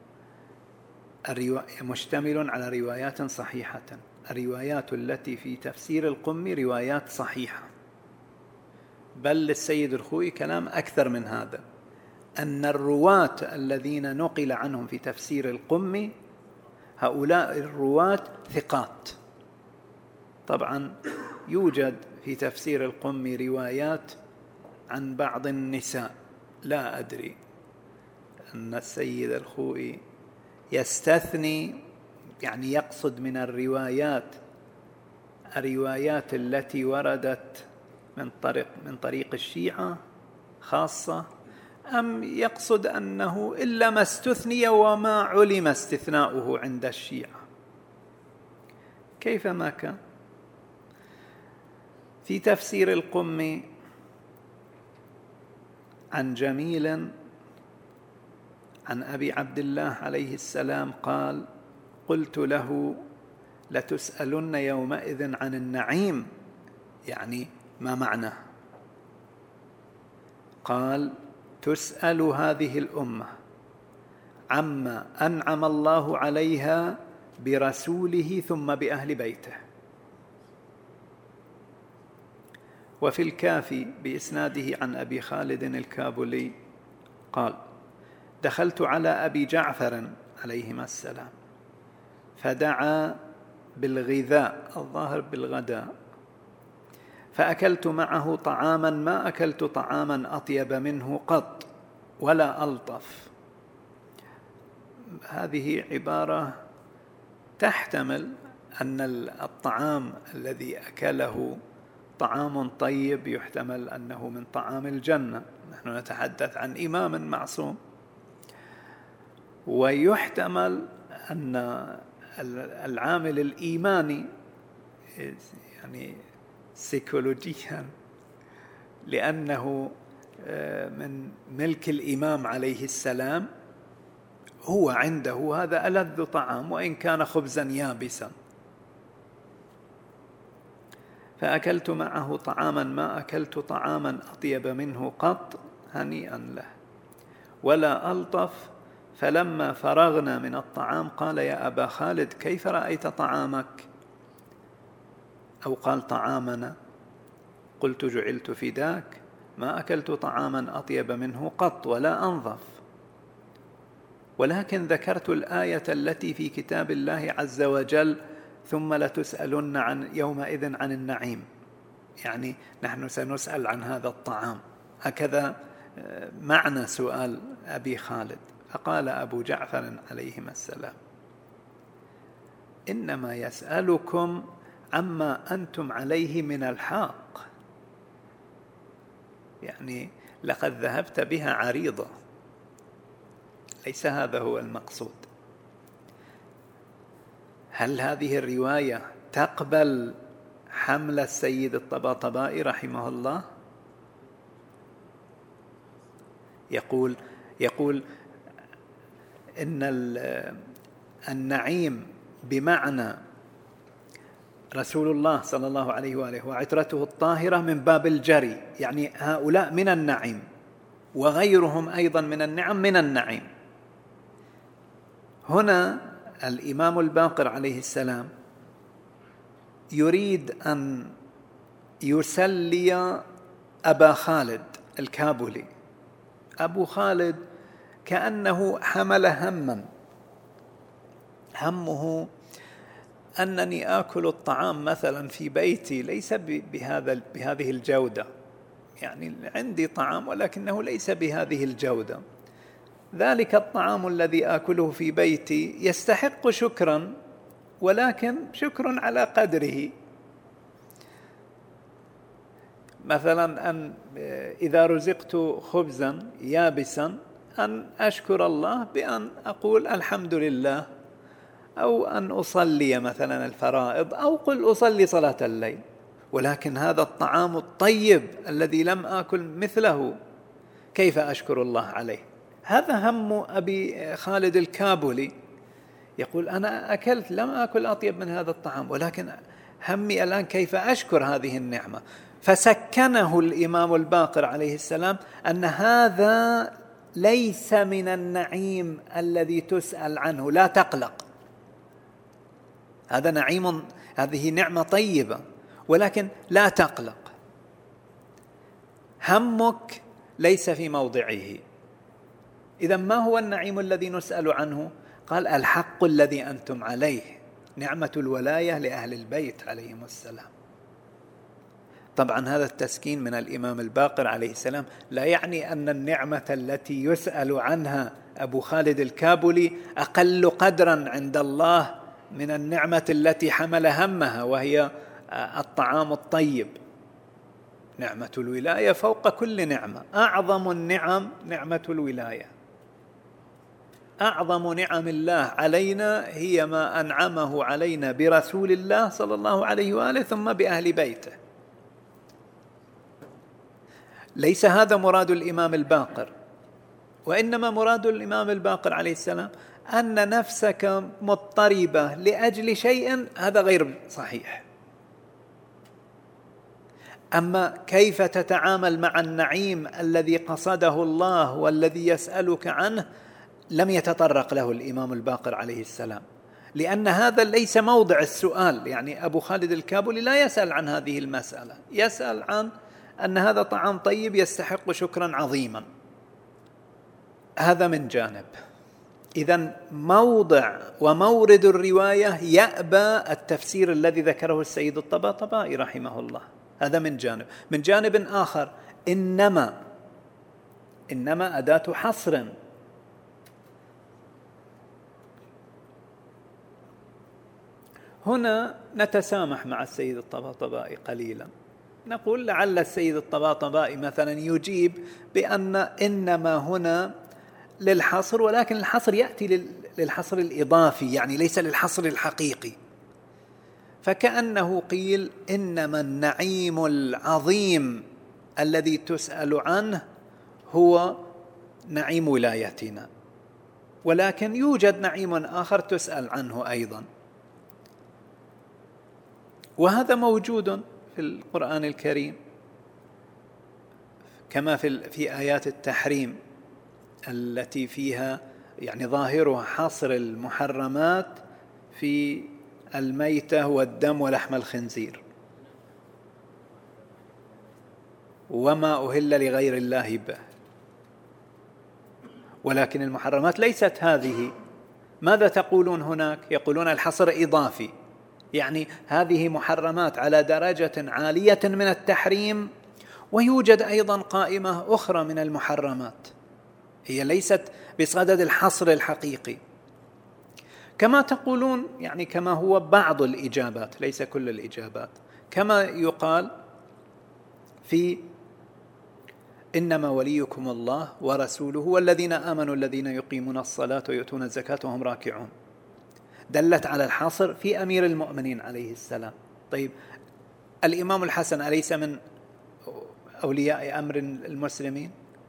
مشتمل على روايات صحيحة. الروايات التي في تفسير القمي روايات صحيحة، بل للسيد الخوئي كلام أكثر من هذا، أن الرواة الذين نقل عنهم في تفسير القمي هؤلاء الرواة ثقات. طبعا يوجد في تفسير القمي روايات عن بعض النساء، لا أدري أن السيد الخوئي يستثني، يعني يقصد من الروايات التي وردت من طريق الشيعة خاصة، أم يقصد أنه إلا ما استثني وما علم استثناؤه عند الشيعة. كيفما كان في تفسير القمي عن جميل عن أبي عبد الله عليه السلام قال قلت له لتسألن يومئذ عن النعيم، يعني ما معناه؟ قال تسأل هذه الأمة عما أنعم الله عليها برسوله ثم بأهل بيته. وفي الكافي بإسناده عن أبي خالد الكابولي قال دخلت على أبي جعفر عليهما السلام فدعا بالغذاء، الظاهر بالغداء، فأكلت معه طعاما ما أكلت طعاما أطيب منه قط ولا ألطف. هذه عبارة تحتمل أن الطعام الذي أكله طعام طيب، يحتمل أنه من طعام الجنة، نحن نتحدث عن إمام معصوم، ويحتمل أن العامل الإيماني يعني سيكولوجيا، لأنه من ملك الإمام عليه السلام، هو عنده هذا ألذ طعام وإن كان خبزا يابسا. فأكلت معه طعاما ما أكلت طعاما أطيب منه قط هنيئا له ولا ألطف. فلما فرغنا من الطعام قال يا أبا خالد كيف رأيت طعامك؟ أو قال طعامنا. قلت جعلت فداك ما أكلت طعاما أطيب منه قط ولا أنظف، ولكن ذكرت الآية التي في كتاب الله عز وجل ثم لتسألن يومئذ عن النعيم، يعني نحن سنسأل عن هذا الطعام، هكذا معنى سؤال أبي خالد. فقال أبو جعفر عليهما السلام إنما يسألكم عما أنتم عليه من الحق، يعني لقد ذهبت بها عريضة، ليس هذا هو المقصود. هل هذه الرواية تقبل حمل السيد الطباطبائي رحمه الله؟ يقول إن النعيم بمعنى رسول الله صلى الله عليه وآله وعترته الطاهرة من باب الجري، يعني هؤلاء من النعيم وغيرهم أيضا من النعم من النعيم. هنا الإمام الباقر عليه السلام يريد أن يسلي أبا خالد الكابولي. أبو خالد كأنه حمل همه أنني آكل الطعام مثلا في بيتي ليس بهذه الجودة، يعني عندي طعام ولكنه ليس بهذه الجودة. ذلك الطعام الذي آكله في بيتي يستحق شكرا، ولكن شكر على قدره. مثلا أن إذا رزقت خبزا يابسا أن أشكر الله بأن أقول الحمد لله، أو أن أصلي مثلا الفرائض، أو قل أصلي صلاة الليل. ولكن هذا الطعام الطيب الذي لم آكل مثله كيف أشكر الله عليه؟ هذا هم أبي خالد الكابولي، يقول أنا أكلت لم أكل أطيب من هذا الطعام، ولكن همي الآن كيف أشكر هذه النعمة. فسكنه الإمام الباقر عليه السلام أن هذا ليس من النعيم الذي تسأل عنه، لا تقلق، هذا نعيم، هذه نعمة طيبة، ولكن لا تقلق، همك ليس في موضعه. إذا ما هو النعيم الذي نسأل عنه؟ قال الحق الذي أنتم عليه، نعمة الولاية لأهل البيت عليهم السلام. طبعا هذا التسكين من الإمام الباقر عليه السلام لا يعني أن النعمة التي يسأل عنها أبو خالد الكابولي أقل قدرا عند الله من النعمة التي حمل همها، وهي الطعام الطيب. نعمة الولاية فوق كل نعمة، أعظم النعم نعمة الولاية. أعظم نعم الله علينا هي ما أنعمه علينا برسول الله صلى الله عليه وآله ثم بأهل بيته. ليس هذا مراد الإمام الباقر، وإنما مراد الإمام الباقر عليه السلام أن نفسك مضطربة لأجل شيء هذا غير صحيح. أما كيف تتعامل مع النعيم الذي قصده الله والذي يسألك عنه لم يتطرق له الإمام الباقر عليه السلام، لأن هذا ليس موضع السؤال. يعني أبو خالد الكابولي لا يسأل عن هذه المسألة، يسأل عن أن هذا طعام طيب يستحق شكرا عظيما. هذا من جانب. إذن موضع ومورد الرواية يأبى التفسير الذي ذكره السيد الطباطبائي رحمه الله، هذا من جانب. من جانب آخر إنما أداة حصر. هنا نتسامح مع السيد الطباطبائي قليلا، نقول لعل السيد الطباطبائي مثلا يجيب بأن إنما هنا للحصر، ولكن الحصر يأتي للحصر الإضافي، يعني ليس للحصر الحقيقي. فكأنه قيل إنما النعيم العظيم الذي تسأل عنه هو نعيم ولايتنا، ولكن يوجد نعيم آخر تسأل عنه أيضا، وهذا موجود في القرآن الكريم كما في آيات التحريم التي فيها يعني ظاهرها حصر المحرمات في الميتة والدم ولحم الخنزير وما أهل لغير الله به، ولكن المحرمات ليست هذه. ماذا تقولون هناك؟ يقولون الحصر إضافي، يعني هذه محرمات على درجة عالية من التحريم، ويوجد أيضا قائمة أخرى من المحرمات هي ليست بصدد الحصر الحقيقي. كما تقولون، يعني كما هو بعض الإجابات ليس كل الإجابات، كما يقال في إنما وليكم الله ورسوله والذين آمنوا الذين يقيمون الصلاة ويؤتون الزكاة وهم راكعون، دلت على الحصر في أمير المؤمنين عليه السلام. طيب الإمام الحسن أليس من أولياء أمر المسلمين؟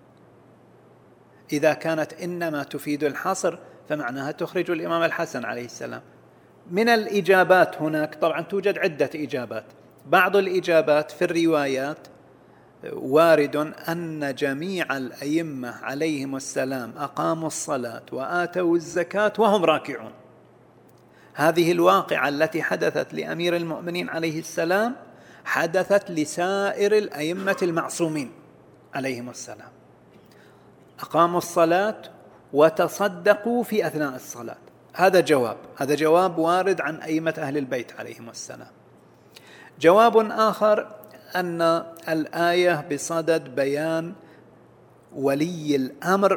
إذا كانت إنما تفيد الحصر فمعناها تخرج الإمام الحسن عليه السلام. من الإجابات هناك طبعا توجد عدة إجابات، بعض الإجابات في الروايات وارد أن جميع الأئمة عليهم السلام أقاموا الصلاة وآتوا الزكاة وهم راكعون، هذه الواقعة التي حدثت لأمير المؤمنين عليه السلام حدثت لسائر الأئمة المعصومين عليهم السلام. أقاموا الصلاة وتصدقوا في أثناء الصلاة. هذا جواب وارد عن أئمة أهل البيت عليهم السلام. جواب آخر أن الآية بصدد بيان ولي الأمر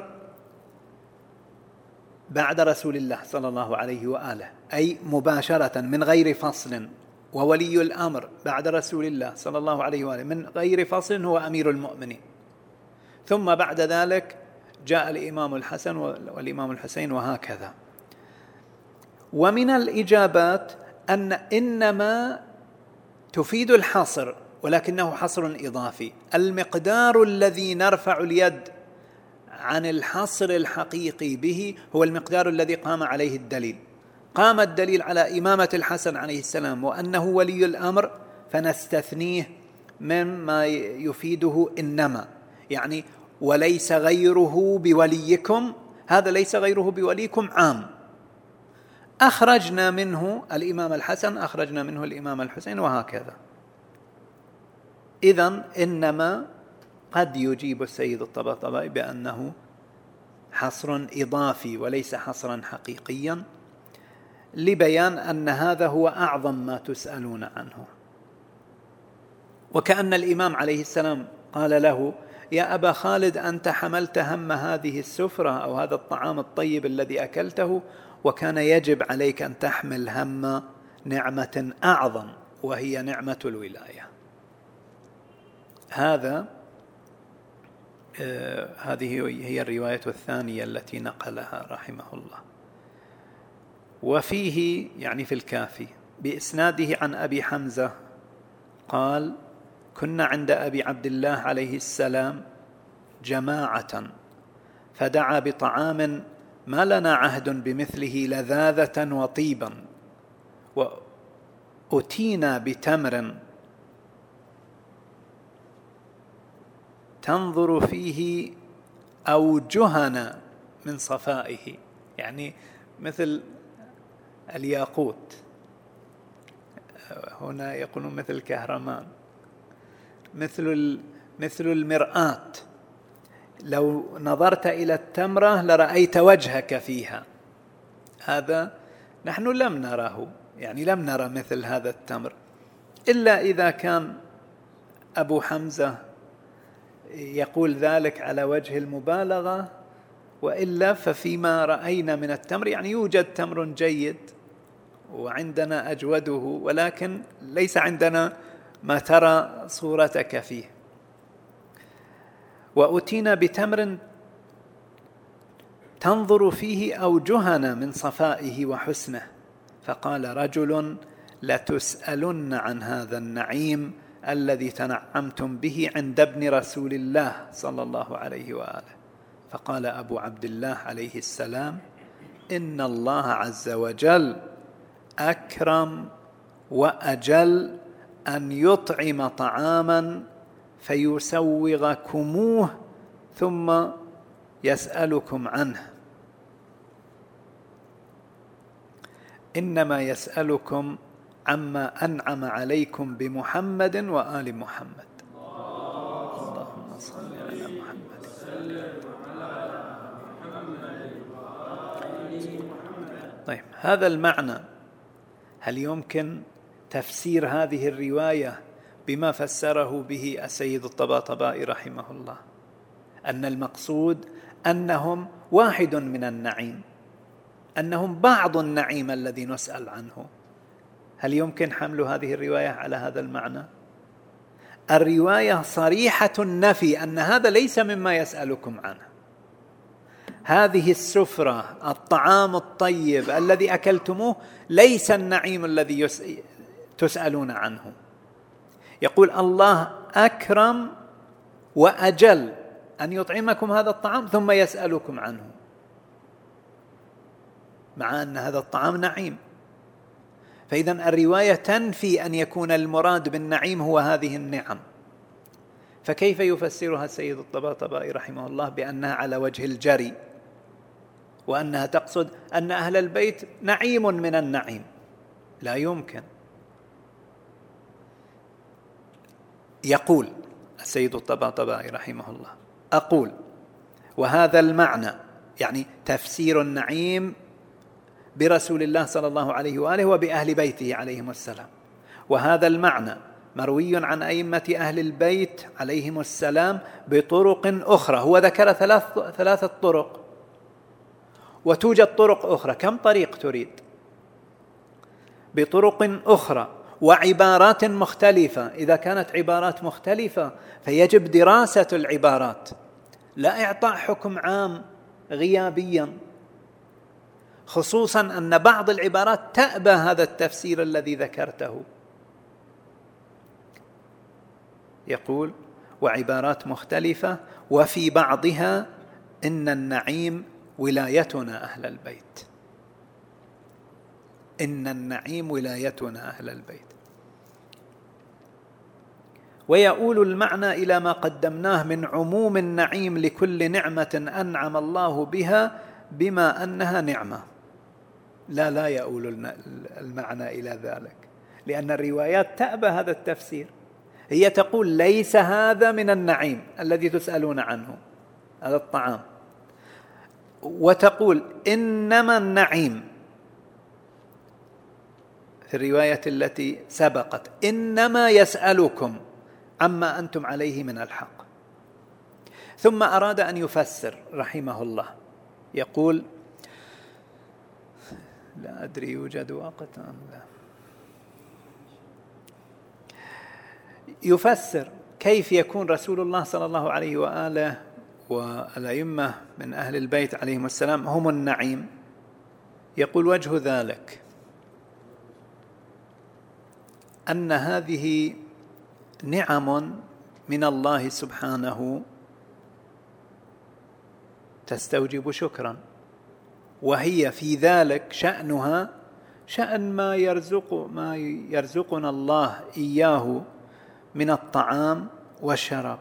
بعد رسول الله صلى الله عليه وآله، أي مباشرة من غير فصل. وولي الأمر بعد رسول الله صلى الله عليه وآله من غير فصل هو أمير المؤمنين. ثم بعد ذلك جاء الإمام الحسن والإمام الحسين وهكذا. ومن الإجابات أن إنما تفيد الحصر، ولكنه حصر إضافي. المقدار الذي نرفع اليد عن الحصر الحقيقي به هو المقدار الذي قام عليه الدليل. قام الدليل على إمامة الحسن عليه السلام وأنه ولي الأمر، فنستثنيه مما يفيده إنما، يعني وليس غيره بوليكم، هذا ليس غيره بوليكم عام. أخرجنا منه الإمام الحسن، أخرجنا منه الإمام الحسين وهكذا. إذن إنما قد يجيب السيد الطباطبائي بأنه حصر إضافي وليس حصرا حقيقيا، لبيان أن هذا هو أعظم ما تسألون عنه. وكأن الإمام عليه السلام قال له: يا أبا خالد، أنت حملت هم هذه السفرة أو هذا الطعام الطيب الذي أكلته، وكان يجب عليك أن تحمل هم نعمة أعظم وهي نعمة الولاية. هذه هي الرواية الثانية التي نقلها رحمه الله. وفيه يعني في الكافي بإسناده عن أبي حمزة قال: كنا عند أبي عبد الله عليه السلام جماعة، فدعا بطعام ما لنا عهد بمثله لذاذة وطيبا، وأتينا بتمر تنظر فيه أوجهنا من صفائه، يعني مثل الياقوت، هنا يقولون مثل الكهرمان، مثل المرآة، لو نظرت إلى التمرة لرأيت وجهك فيها. هذا نحن لم نره، يعني لم نرى مثل هذا التمر، إلا إذا كان أبو حمزة يقول ذلك على وجه المبالغة، وإلا ففيما رأينا من التمر يعني يوجد تمر جيد وعندنا أجوده، ولكن ليس عندنا ما ترى صورتك فيه. وأتينا بتمر تنظر فيه أوجهنا من صفائه وحسنه، فقال رجل: لتسألن عن هذا النعيم الذي تنعمتم به عند ابن رسول الله صلى الله عليه وآله. فقال أبو عبد الله عليه السلام: إن الله عز وجل أكرم وأجل أن يطعم طعاما فيسوغكموه ثم يسألكم عنه، إنما يسألكم عما أنعم عليكم بمحمد وآل محمد. اللهم صل على محمد. طيب، هذا المعنى هل يمكن تفسير هذه الرواية بما فسره به السيد الطباطبائي رحمه الله، أن المقصود أنهم واحد من النعيم، أنهم بعض النعيم الذي نسأل عنه؟ هل يمكن حمل هذه الرواية على هذا المعنى؟ الرواية صريحة النفي أن هذا ليس مما يسألكم عنه. هذه السفرة، الطعام الطيب الذي أكلتموه، ليس النعيم الذي تسألون عنه. يقول الله أكرم وأجل أن يطعمكم هذا الطعام ثم يسألكم عنه، مع أن هذا الطعام نعيم. فإذن الرواية تنفي أن يكون المراد بالنعيم هو هذه النعم. فكيف يفسرها السيد الطباطبائي رحمه الله بأنها على وجه الجري وأنها تقصد أن أهل البيت نعيم من النعيم، لا يمكن. يقول السيد الطباطبائي رحمه الله: أقول وهذا المعنى، يعني تفسير النعيم برسول الله صلى الله عليه وآله وبأهل بيته عليهم السلام، وهذا المعنى مروي عن أئمة أهل البيت عليهم السلام بطرق أخرى. هو ذكر ثلاثة طرق، وتوجد طرق أخرى. كم طريق تريد؟ بطرق أخرى وعبارات مختلفة. إذا كانت عبارات مختلفة فيجب دراسة العبارات، لا إعطاء حكم عام غيابيا، خصوصا أن بعض العبارات تأبى هذا التفسير الذي ذكرته. يقول: وعبارات مختلفة، وفي بعضها إن النعيم ولايتنا أهل البيت، إن النعيم ولايتنا أهل البيت. ويؤول المعنى إلى ما قدمناه من عموم النعيم لكل نعمة أنعم الله بها بما أنها نعمة. لا يؤول المعنى إلى ذلك، لأن الروايات تأبى هذا التفسير. هي تقول: ليس هذا من النعيم الذي تسألون عنه، هذا الطعام. وتقول: إنما النعيم في الرواية التي سبقت: إنما يسألكم عما أنتم عليه من الحق. ثم أراد أن يفسر رحمه الله، يقول: لا أدري يوجد وقت أم لا. يفسر كيف يكون رسول الله صلى الله عليه وآله والأئمة من أهل البيت عليهم السلام هم النعيم. يقول: وجه ذلك أن هذه نعم من الله سبحانه تستوجب شكرا، وهي في ذلك شأنها شأن ما يرزقنا الله إياه من الطعام والشراب.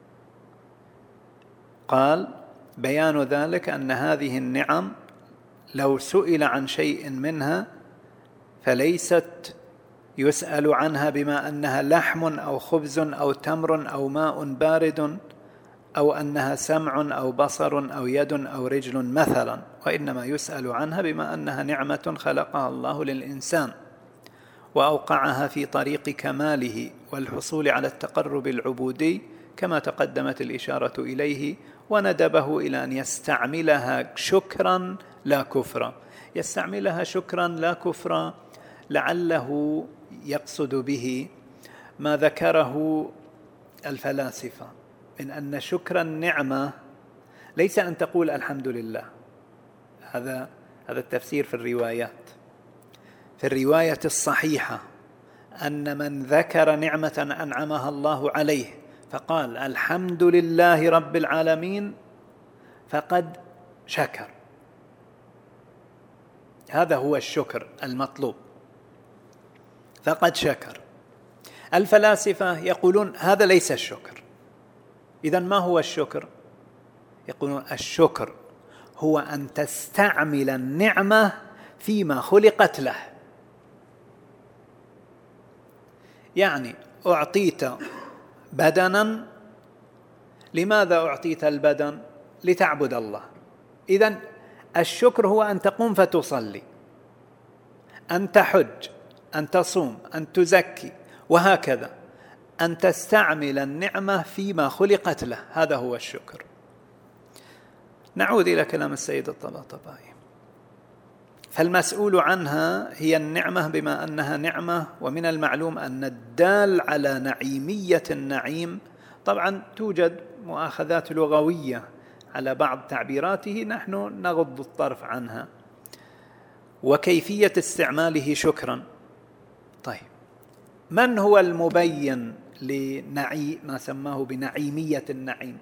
قال: بيان ذلك أن هذه النعم لو سئل عن شيء منها فليست يسأل عنها بما أنها لحم أو خبز أو تمر أو ماء بارد أو أنها سمع أو بصر أو يد أو رجل مثلا، وإنما يسأل عنها بما أنها نعمة خلقها الله للإنسان وأوقعها في طريق كماله والحصول على التقرب العبودي، كما تقدمت الإشارة إليه، وندبه إلى أن يستعملها شكرا لا كفرا. يستعملها شكرا لا كفرا لعله يقصد به ما ذكره الفلاسفة من أن شكر النعمة ليس أن تقول الحمد لله. هذا التفسير في الروايات. في الرواية الصحيحة أن من ذكر نعمة أنعمها الله عليه فقال الحمد لله رب العالمين فقد شكر. هذا هو الشكر المطلوب، فقد شكر. الفلاسفة يقولون هذا ليس الشكر. إذن ما هو الشكر؟ يقولون الشكر هو أن تستعمل النعمة فيما خلقت له. يعني أعطيت بدنا، لماذا أعطيت البدن؟ لتعبد الله. إذن الشكر هو أن تقوم فتصلي، أن تحج، أن تصوم، أن تزكي، وهكذا، أن تستعمل النعمة فيما خلقت له. هذا هو الشكر. نعود إلى كلام السيد الطباطبائي. فالمسؤول عنها هي النعمة بما أنها نعمة، ومن المعلوم أن الدال على نعيمية النعيم، طبعا توجد مؤاخذات لغوية على بعض تعبيراته نحن نغض الطرف عنها، وكيفية استعماله شكرا. طيب، من هو المبين ما سماه بنعيمية النعيم؟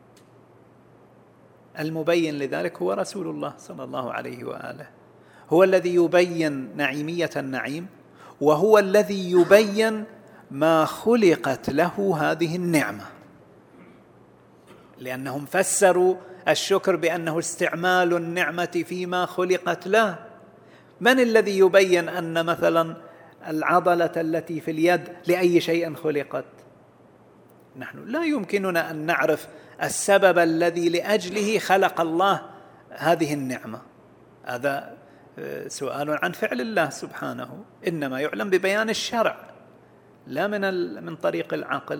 المبين لذلك هو رسول الله صلى الله عليه وآله، هو الذي يبين نعيمية النعيم، وهو الذي يبين ما خلقت له هذه النعمة. لأنهم فسروا الشكر بأنه استعمال النعمة فيما خلقت له. من الذي يبين أن مثلا العضلة التي في اليد لأي شيء خلقت؟ نحن لا يمكننا أن نعرف السبب الذي لأجله خلق الله هذه النعمة. هذا سؤال عن فعل الله سبحانه، إنما يعلم ببيان الشرع لا من طريق العقل.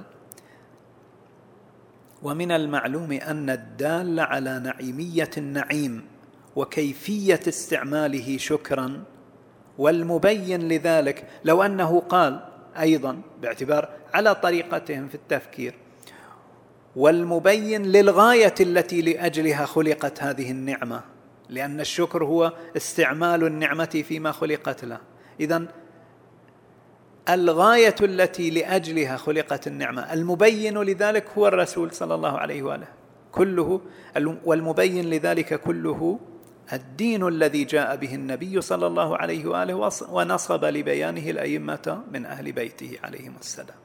ومن المعلوم أن الدال على نعيمية النعيم وكيفية استعماله شكرا، والمبين لذلك لو أنه قال أيضا باعتبار على طريقتهم في التفكير، والمبين للغاية التي لأجلها خلقت هذه النعمة، لأن الشكر هو استعمال النعمة فيما خلقت له. إذن الغاية التي لأجلها خلقت النعمة، المبين لذلك هو الرسول صلى الله عليه وآله كله، والمبين لذلك كله الدين الذي جاء به النبي صلى الله عليه وآله ونصب لبيانه الأئمة من أهل بيته عليهم السلام.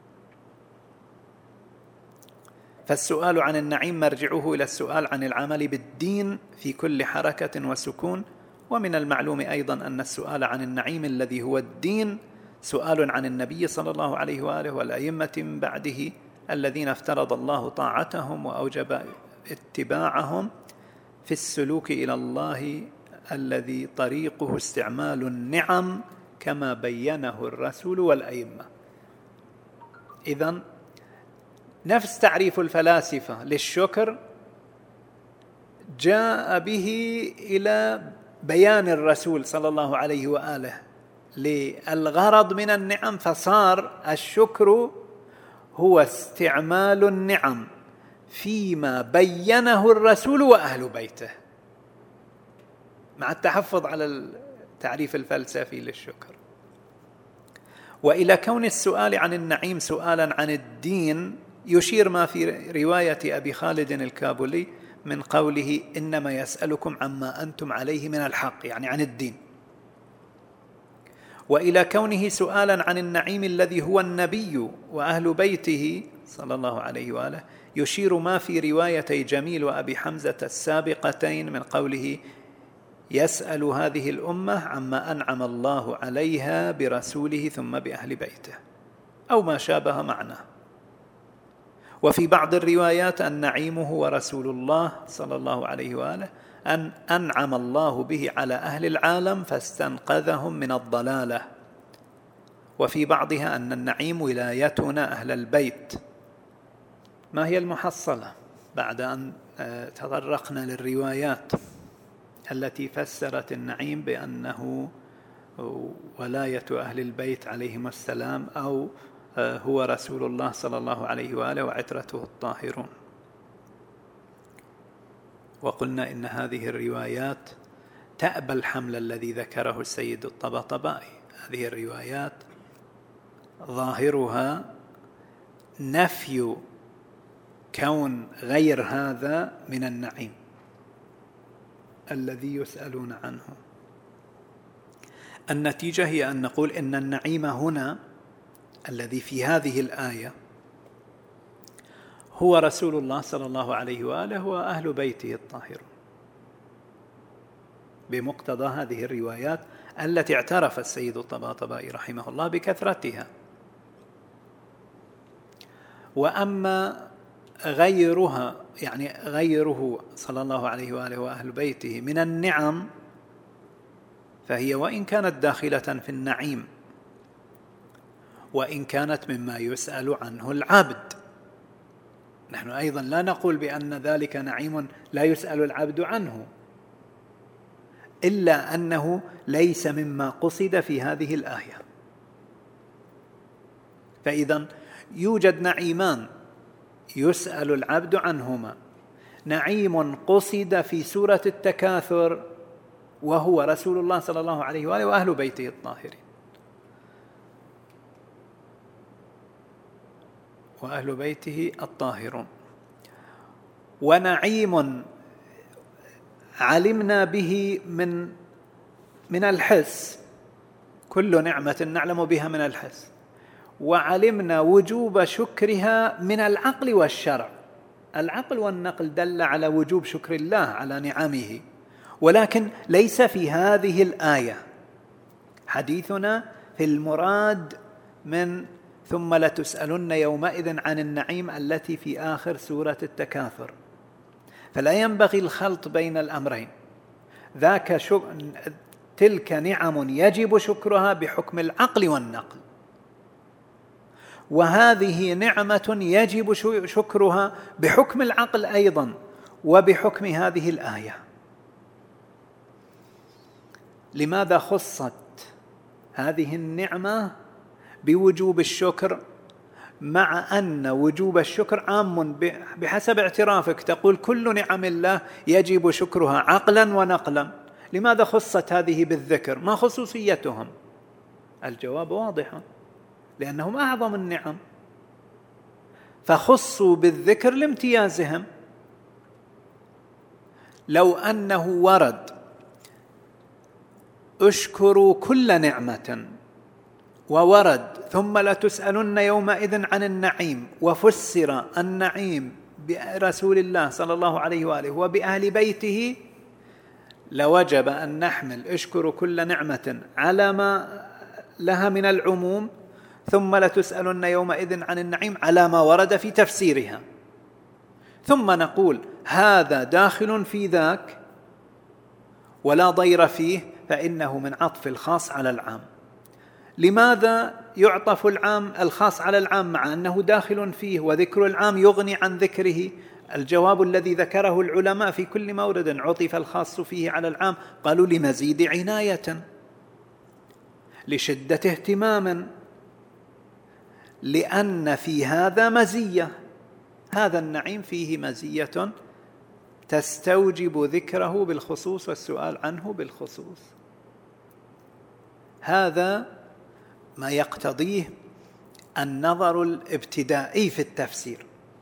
فالسؤال عن النعيم مرجعه إلى السؤال عن العمل بالدين في كل حركة وسكون. ومن المعلوم أيضا أن السؤال عن النعيم الذي هو الدين سؤال عن النبي صلى الله عليه وآله والأئمة من بعده الذين افترض الله طاعتهم وأوجب اتباعهم في السلوك إلى الله الذي طريقه استعمال النعم كما بينه الرسول والأئمة. إذن نفس تعريف الفلاسفة للشكر جاء به إلى بيان الرسول صلى الله عليه وآله للغرض من النعم، فصار الشكر هو استعمال النعم فيما بينه الرسول وأهل بيته، مع التحفظ على التعريف الفلسفي للشكر. وإلى كون السؤال عن النعيم سؤالا عن الدين يشير ما في رواية أبي خالد الكابولي من قوله إنما يسألكم عما أنتم عليه من الحق، يعني عن الدين. وإلى كونه سؤالا عن النعيم الذي هو النبي وأهل بيته صلى الله عليه وآله يشير ما في روايتي جميل وأبي حمزة السابقتين من قوله يسأل هذه الأمة عما أنعم الله عليها برسوله ثم بأهل بيته، أو ما شابه معناه. وفي بعض الروايات النعيم هو رسول الله صلى الله عليه وآله أن أنعم الله به على أهل العالم فاستنقذهم من الضلالة. وفي بعضها أن النعيم ولايتنا أهل البيت. ما هي المحصلة بعد أن تطرقنا للروايات التي فسرت النعيم بأنه ولاية أهل البيت عليهم السلام أو هو رسول الله صلى الله عليه وآله وعترته الطاهرون؟ وقلنا إن هذه الروايات تأبى الحمل الذي ذكره السيد الطباطبائي. هذه الروايات ظاهرها نفي كون غير هذا من النعيم الذي يسألون عنه. النتيجة هي أن نقول إن النعيم هنا الذي في هذه الآية هو رسول الله صلى الله عليه وآله وأهل بيته الطاهرون، بمقتضى هذه الروايات التي اعترف السيد الطباطبائي رحمه الله بكثرتها. وأما غيرها، يعني غيره صلى الله عليه وآله وأهل بيته من النعم، فهي وإن كانت داخلة في النعيم وإن كانت مما يسأل عنه العبد، نحن أيضا لا نقول بأن ذلك نعيم لا يسأل العبد عنه، إلا أنه ليس مما قصد في هذه الآية. فإذا يوجد نعيمان يسأل العبد عنهما: نعيم قصد في سورة التكاثر وهو رسول الله صلى الله عليه وآله وأهل بيته الطاهرين، وأهل بيته الطاهرون. ونعيم علمنا به من الحس، كل نعمة نعلم بها من الحس، وعلمنا وجوب شكرها من العقل والشرع، العقل والنقل دل على وجوب شكر الله على نعمه، ولكن ليس في هذه الآية. حديثنا في المراد من ثم لتسألن يومئذ عن النعيم التي في آخر سورة التكاثر، فلا ينبغي الخلط بين الأمرين. تلك نعم يجب شكرها بحكم العقل والنقل، وهذه نعمة يجب شكرها بحكم العقل أيضا وبحكم هذه الآية. لماذا خصت هذه النعمة بوجوب الشكر، مع أن وجوب الشكر عام بحسب اعترافك؟ تقول كل نعم الله يجب شكرها عقلا ونقلا، لماذا خصت هذه بالذكر؟ ما خصوصيتهم؟ الجواب واضح، لأنهم أعظم النعم، فخصوا بالذكر لامتيازهم. لو أنه ورد اشكروا كل نعمة، وورد ثم لتسألن يومئذ عن النعيم، وفسر النعيم برسول الله صلى الله عليه وآله وبأهل بيته، لوجب أن نحمل اشكروا كل نعمة على ما لها من العموم، ثم لتسألن يومئذ عن النعيم على ما ورد في تفسيرها، ثم نقول هذا داخل في ذاك ولا ضير فيه، فإنه من عطف الخاص على العام. لماذا يعطف الخاص على العام مع أنه داخل فيه، وذكر العام يغني عن ذكره؟ الجواب الذي ذكره العلماء في كل مورد عطف الخاص فيه على العام، قالوا لمزيد عناية، لشدة اهتمام، لأن في هذا مزية، هذا النعيم فيه مزية تستوجب ذكره بالخصوص والسؤال عنه بالخصوص. هذا ما يقتضيه النظر الابتدائي في التفسير.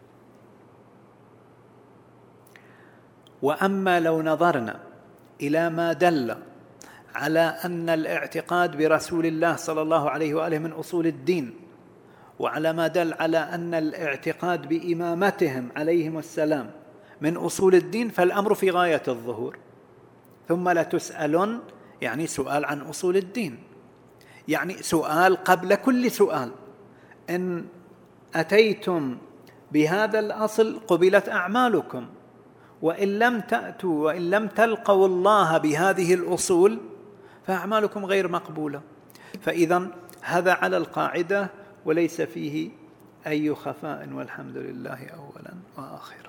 وأما لو نظرنا إلى ما دل على أن الاعتقاد برسول الله صلى الله عليه وآله من أصول الدين، وعلى ما دل على أن الاعتقاد بإمامتهم عليهم السلام من أصول الدين، فالأمر في غاية الظهور. ثم لتسألن يعني سؤال عن أصول الدين، يعني سؤال قبل كل سؤال. إن أتيتم بهذا الأصل قبلت أعمالكم، وإن لم تأتوا وإن لم تلقوا الله بهذه الأصول فأعمالكم غير مقبولة. فإذا هذا على القاعدة وليس فيه أي خفاء، والحمد لله أولا وآخرا.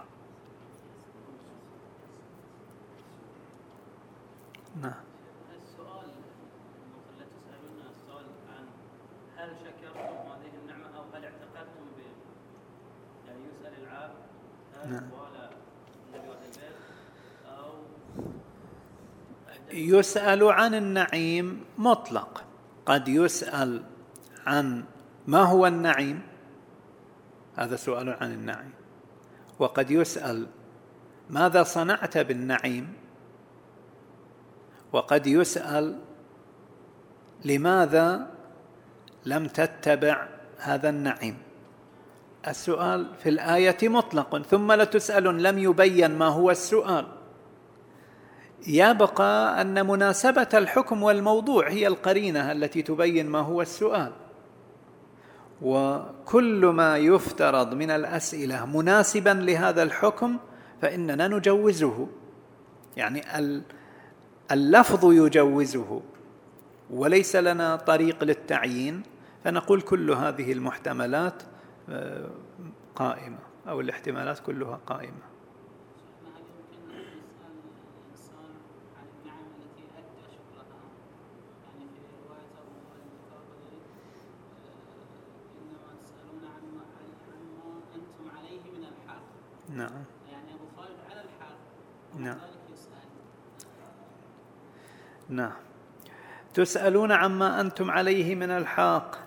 نعم. السؤال لا تسألون، السؤال عن هل شكرتم هذه النعمة أو هل اعتقدتم يعني يسأل العابد هل ولا النبي والبيت أو يسأل عن النعيم مطلق. قد يسأل عن ما هو النعيم، هذا سؤال عن النعيم، وقد يسأل ماذا صنعت بالنعيم، وقد يسأل لماذا لم تتبع هذا النعيم. السؤال في الآية مطلق، ثم لتسألن لم يبين ما هو السؤال. يبقى أن مناسبة الحكم والموضوع هي القرينة التي تبين ما هو السؤال، وكل ما يفترض من الأسئلة مناسبا لهذا الحكم فإننا نجوزه، يعني اللفظ يجوزه وليس لنا طريق للتعيين، فنقول كل هذه المحتملات قائمة، أو الاحتمالات كلها قائمة. نعم. يعني أبو خالد على الحال. نعم. نعم. تسألون عما أنتم عليه من الحق،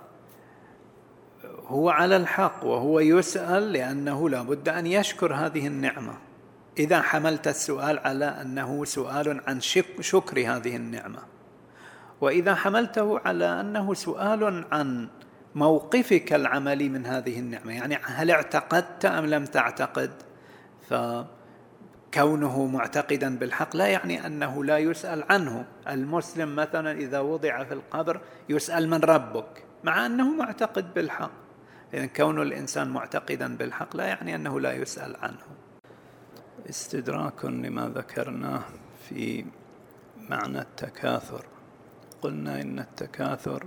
هو على الحق وهو يسأل لأنه لا بد أن يشكر هذه النعمة. إذا حملت السؤال على أنه سؤال عن شكر هذه النعمة، وإذا حملته على أنه سؤال عن موقفك العملي من هذه النعمة، يعني هل اعتقدت أم لم تعتقد، فكونه معتقدا بالحق لا يعني أنه لا يسأل عنه. المسلم مثلا إذا وضع في القبر يسأل من ربك، مع أنه معتقد بالحق. إذن كون الإنسان معتقدا بالحق لا يعني أنه لا يسأل عنه. استدراك لما ذكرناه في معنى التكاثر. قلنا إن التكاثر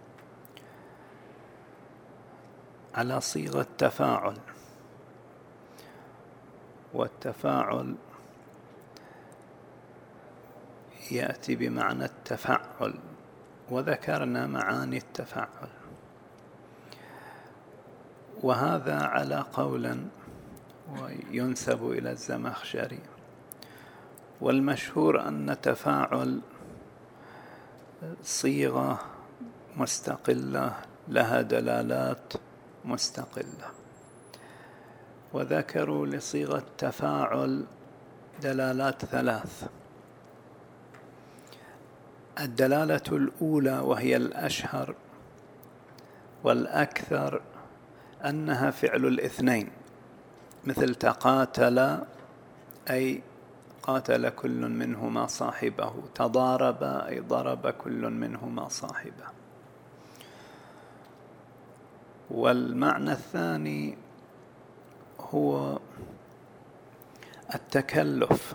على صيغة تفاعل، والتفاعل يأتي بمعنى التفعل، وذكرنا معاني التفعل، وهذا على قول وينسب إلى الزمخشري. والمشهور أن تفاعل صيغة مستقلة لها دلالات مستقلة، وذكروا لصيغة تفاعل دلالات ثلاث. الدلالة الأولى وهي الأشهر والأكثر أنها فعل الاثنين، مثل تقاتل أي قاتل كل منهما صاحبه، تضارب أي ضرب كل منهما صاحبه. والمعنى الثاني هو التكلف،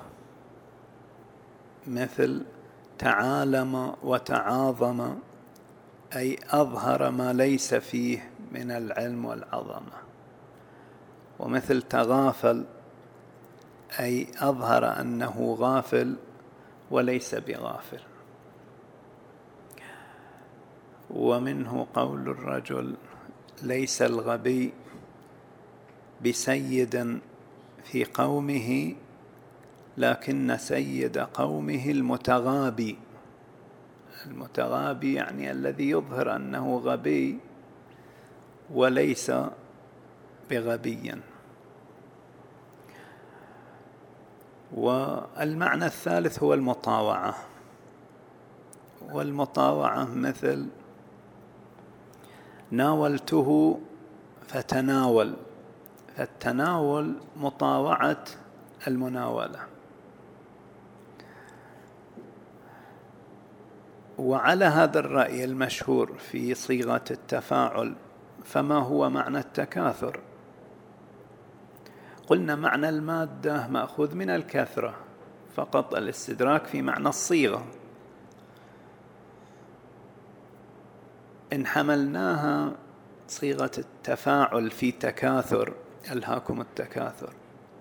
مثل تعالم وتعاظم أي أظهر ما ليس فيه من العلم والعظمة. ومثل تغافل أي أظهر أنه غافل وليس بغافل. ومنه قول الرجل: ليس الغبي بسيد في قومه، لكن سيد قومه المتغابي. المتغابي يعني الذي يظهر أنه غبي وليس بغبيا. والمعنى الثالث هو المطاوعة. والمطاوعة مثل ناولته فتناول، فالتناول مطاوعة المناولة. وعلى هذا الرأي المشهور في صيغة التفاعل، فما هو معنى التكاثر؟ قلنا معنى المادة مأخوذ من الكثرة، فقط الاستدراك في معنى الصيغة. إن حملناها صيغة التفاعل في تكاثر، ألهاكم التكاثر،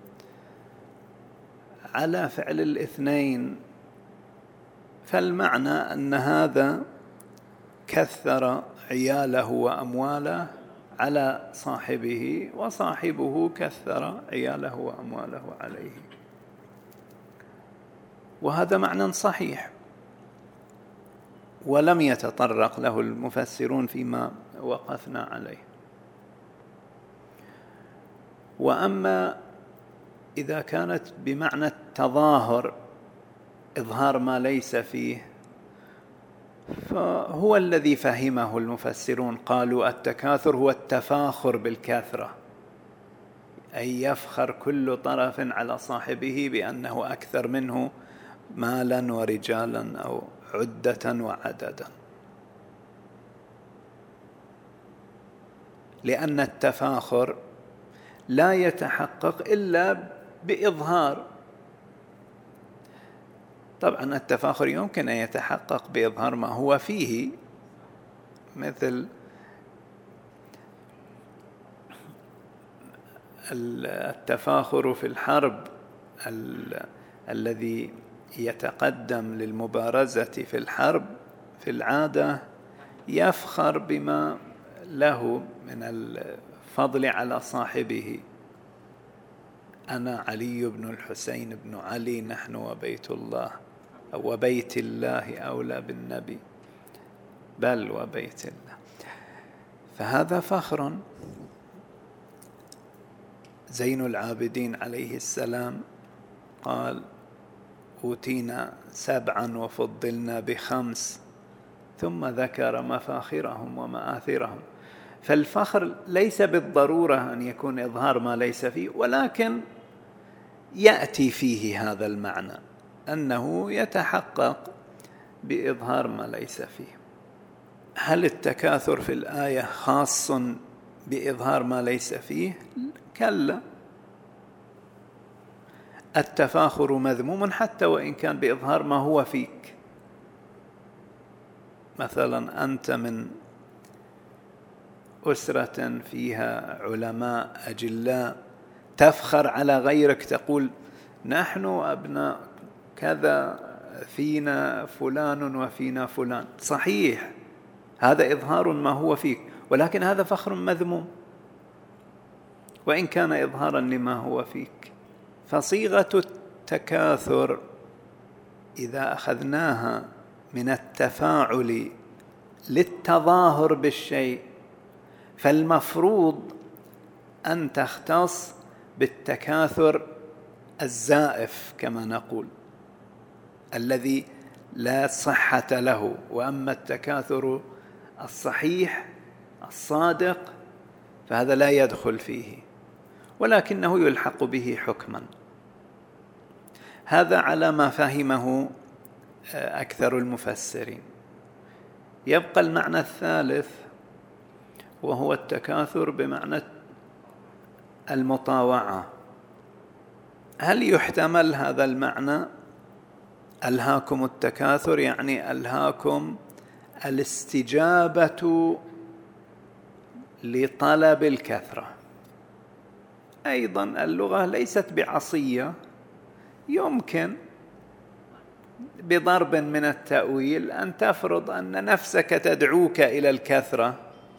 على فعل الاثنين، فالمعنى أن هذا كثر عياله وأمواله على صاحبه، وصاحبه كثر عياله وأمواله عليه. وهذا معنى صحيح، ولم يتطرق له المفسرون فيما وقفنا عليه. وأما إذا كانت بمعنى التظاهر، إظهار ما ليس فيه، فهو الذي فهمه المفسرون. قالوا التكاثر هو التفاخر بالكثرة، أي يفخر كل طرف على صاحبه بأنه أكثر منه مالا ورجالا أو عدة وعددا. لأن التفاخر لا يتحقق إلا بإظهار. طبعا التفاخر يمكن أن يتحقق بإظهار ما هو فيه، مثل التفاخر في الحرب. الذي يتقدم للمبارزة في الحرب في العادة يفخر بما له من الفضل على صاحبه. أنا علي بن الحسين بن علي، نحن وبيت الله أو وبيت الله أولى بالنبي، بل وبيت الله. فهذا فخر. زين العابدين عليه السلام قال: أوتينا 7 وفضلنا ب5، ثم ذكر مفاخرهم ومآثرهم. فالفخر ليس بالضرورة أن يكون إظهار ما ليس فيه، ولكن يأتي فيه هذا المعنى أنه يتحقق بإظهار ما ليس فيه. هل التكاثر في الآية خاص بإظهار ما ليس فيه؟ كلا، التفاخر مذموم حتى وإن كان بإظهار ما هو فيك. مثلا أنت من أسرة فيها علماء أجلاء، تفخر على غيرك، تقول نحن أبناء كذا، فينا فلان وفينا فلان. صحيح، هذا إظهار ما هو فيك، ولكن هذا فخر مذموم وإن كان إظهارا لما هو فيك. فصيغة التكاثر إذا أخذناها من التفاعل للتظاهر بالشيء، فالمفروض أن تختص بالتكاثر الزائف كما نقول، الذي لا صحة له. وأما التكاثر الصحيح الصادق فهذا لا يدخل فيه، ولكنه يلحق به حكما. هذا على ما فهمه أكثر المفسرين. يبقى المعنى الثالث وهو التكاثر بمعنى المطاوعة. هل يحتمل هذا المعنى؟ ألهاكم التكاثر يعني ألهاكم الاستجابة لطلب الكثرة. أيضا اللغة ليست بعصية، يمكن بضرب من التأويل أن تفرض أن نفسك تدعوك إلى الكثرة،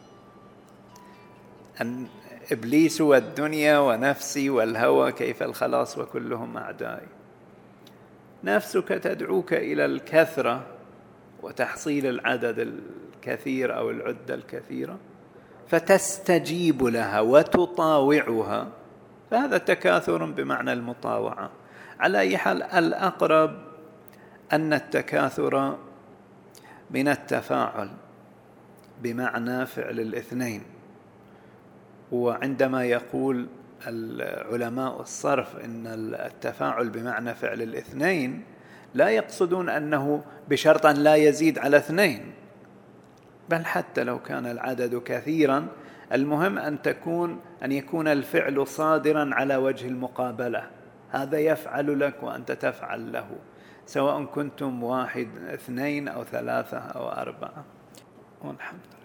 أن إبليس والدنيا ونفسي والهوى كيف الخلاص وكلهم أعدائي. نفسك تدعوك إلى الكثرة وتحصيل العدد الكثير أو العدة الكثيرة، فتستجيب لها وتطاوعها، فهذا تكاثر بمعنى المطاوعة. على أي حال الأقرب أن التكاثر من التفاعل بمعنى فعل الاثنين. وعندما يقول العلماء الصرف إن التفاعل بمعنى فعل الاثنين، لا يقصدون أنه بشرط أن لا يزيد على 2، بل حتى لو كان العدد كثيرا، المهم أن يكون الفعل صادرا على وجه المقابلة. هذا يفعل لك وأنت تفعل له، سواء كنتم 1 2 أو 3 أو 4. والحمد لله.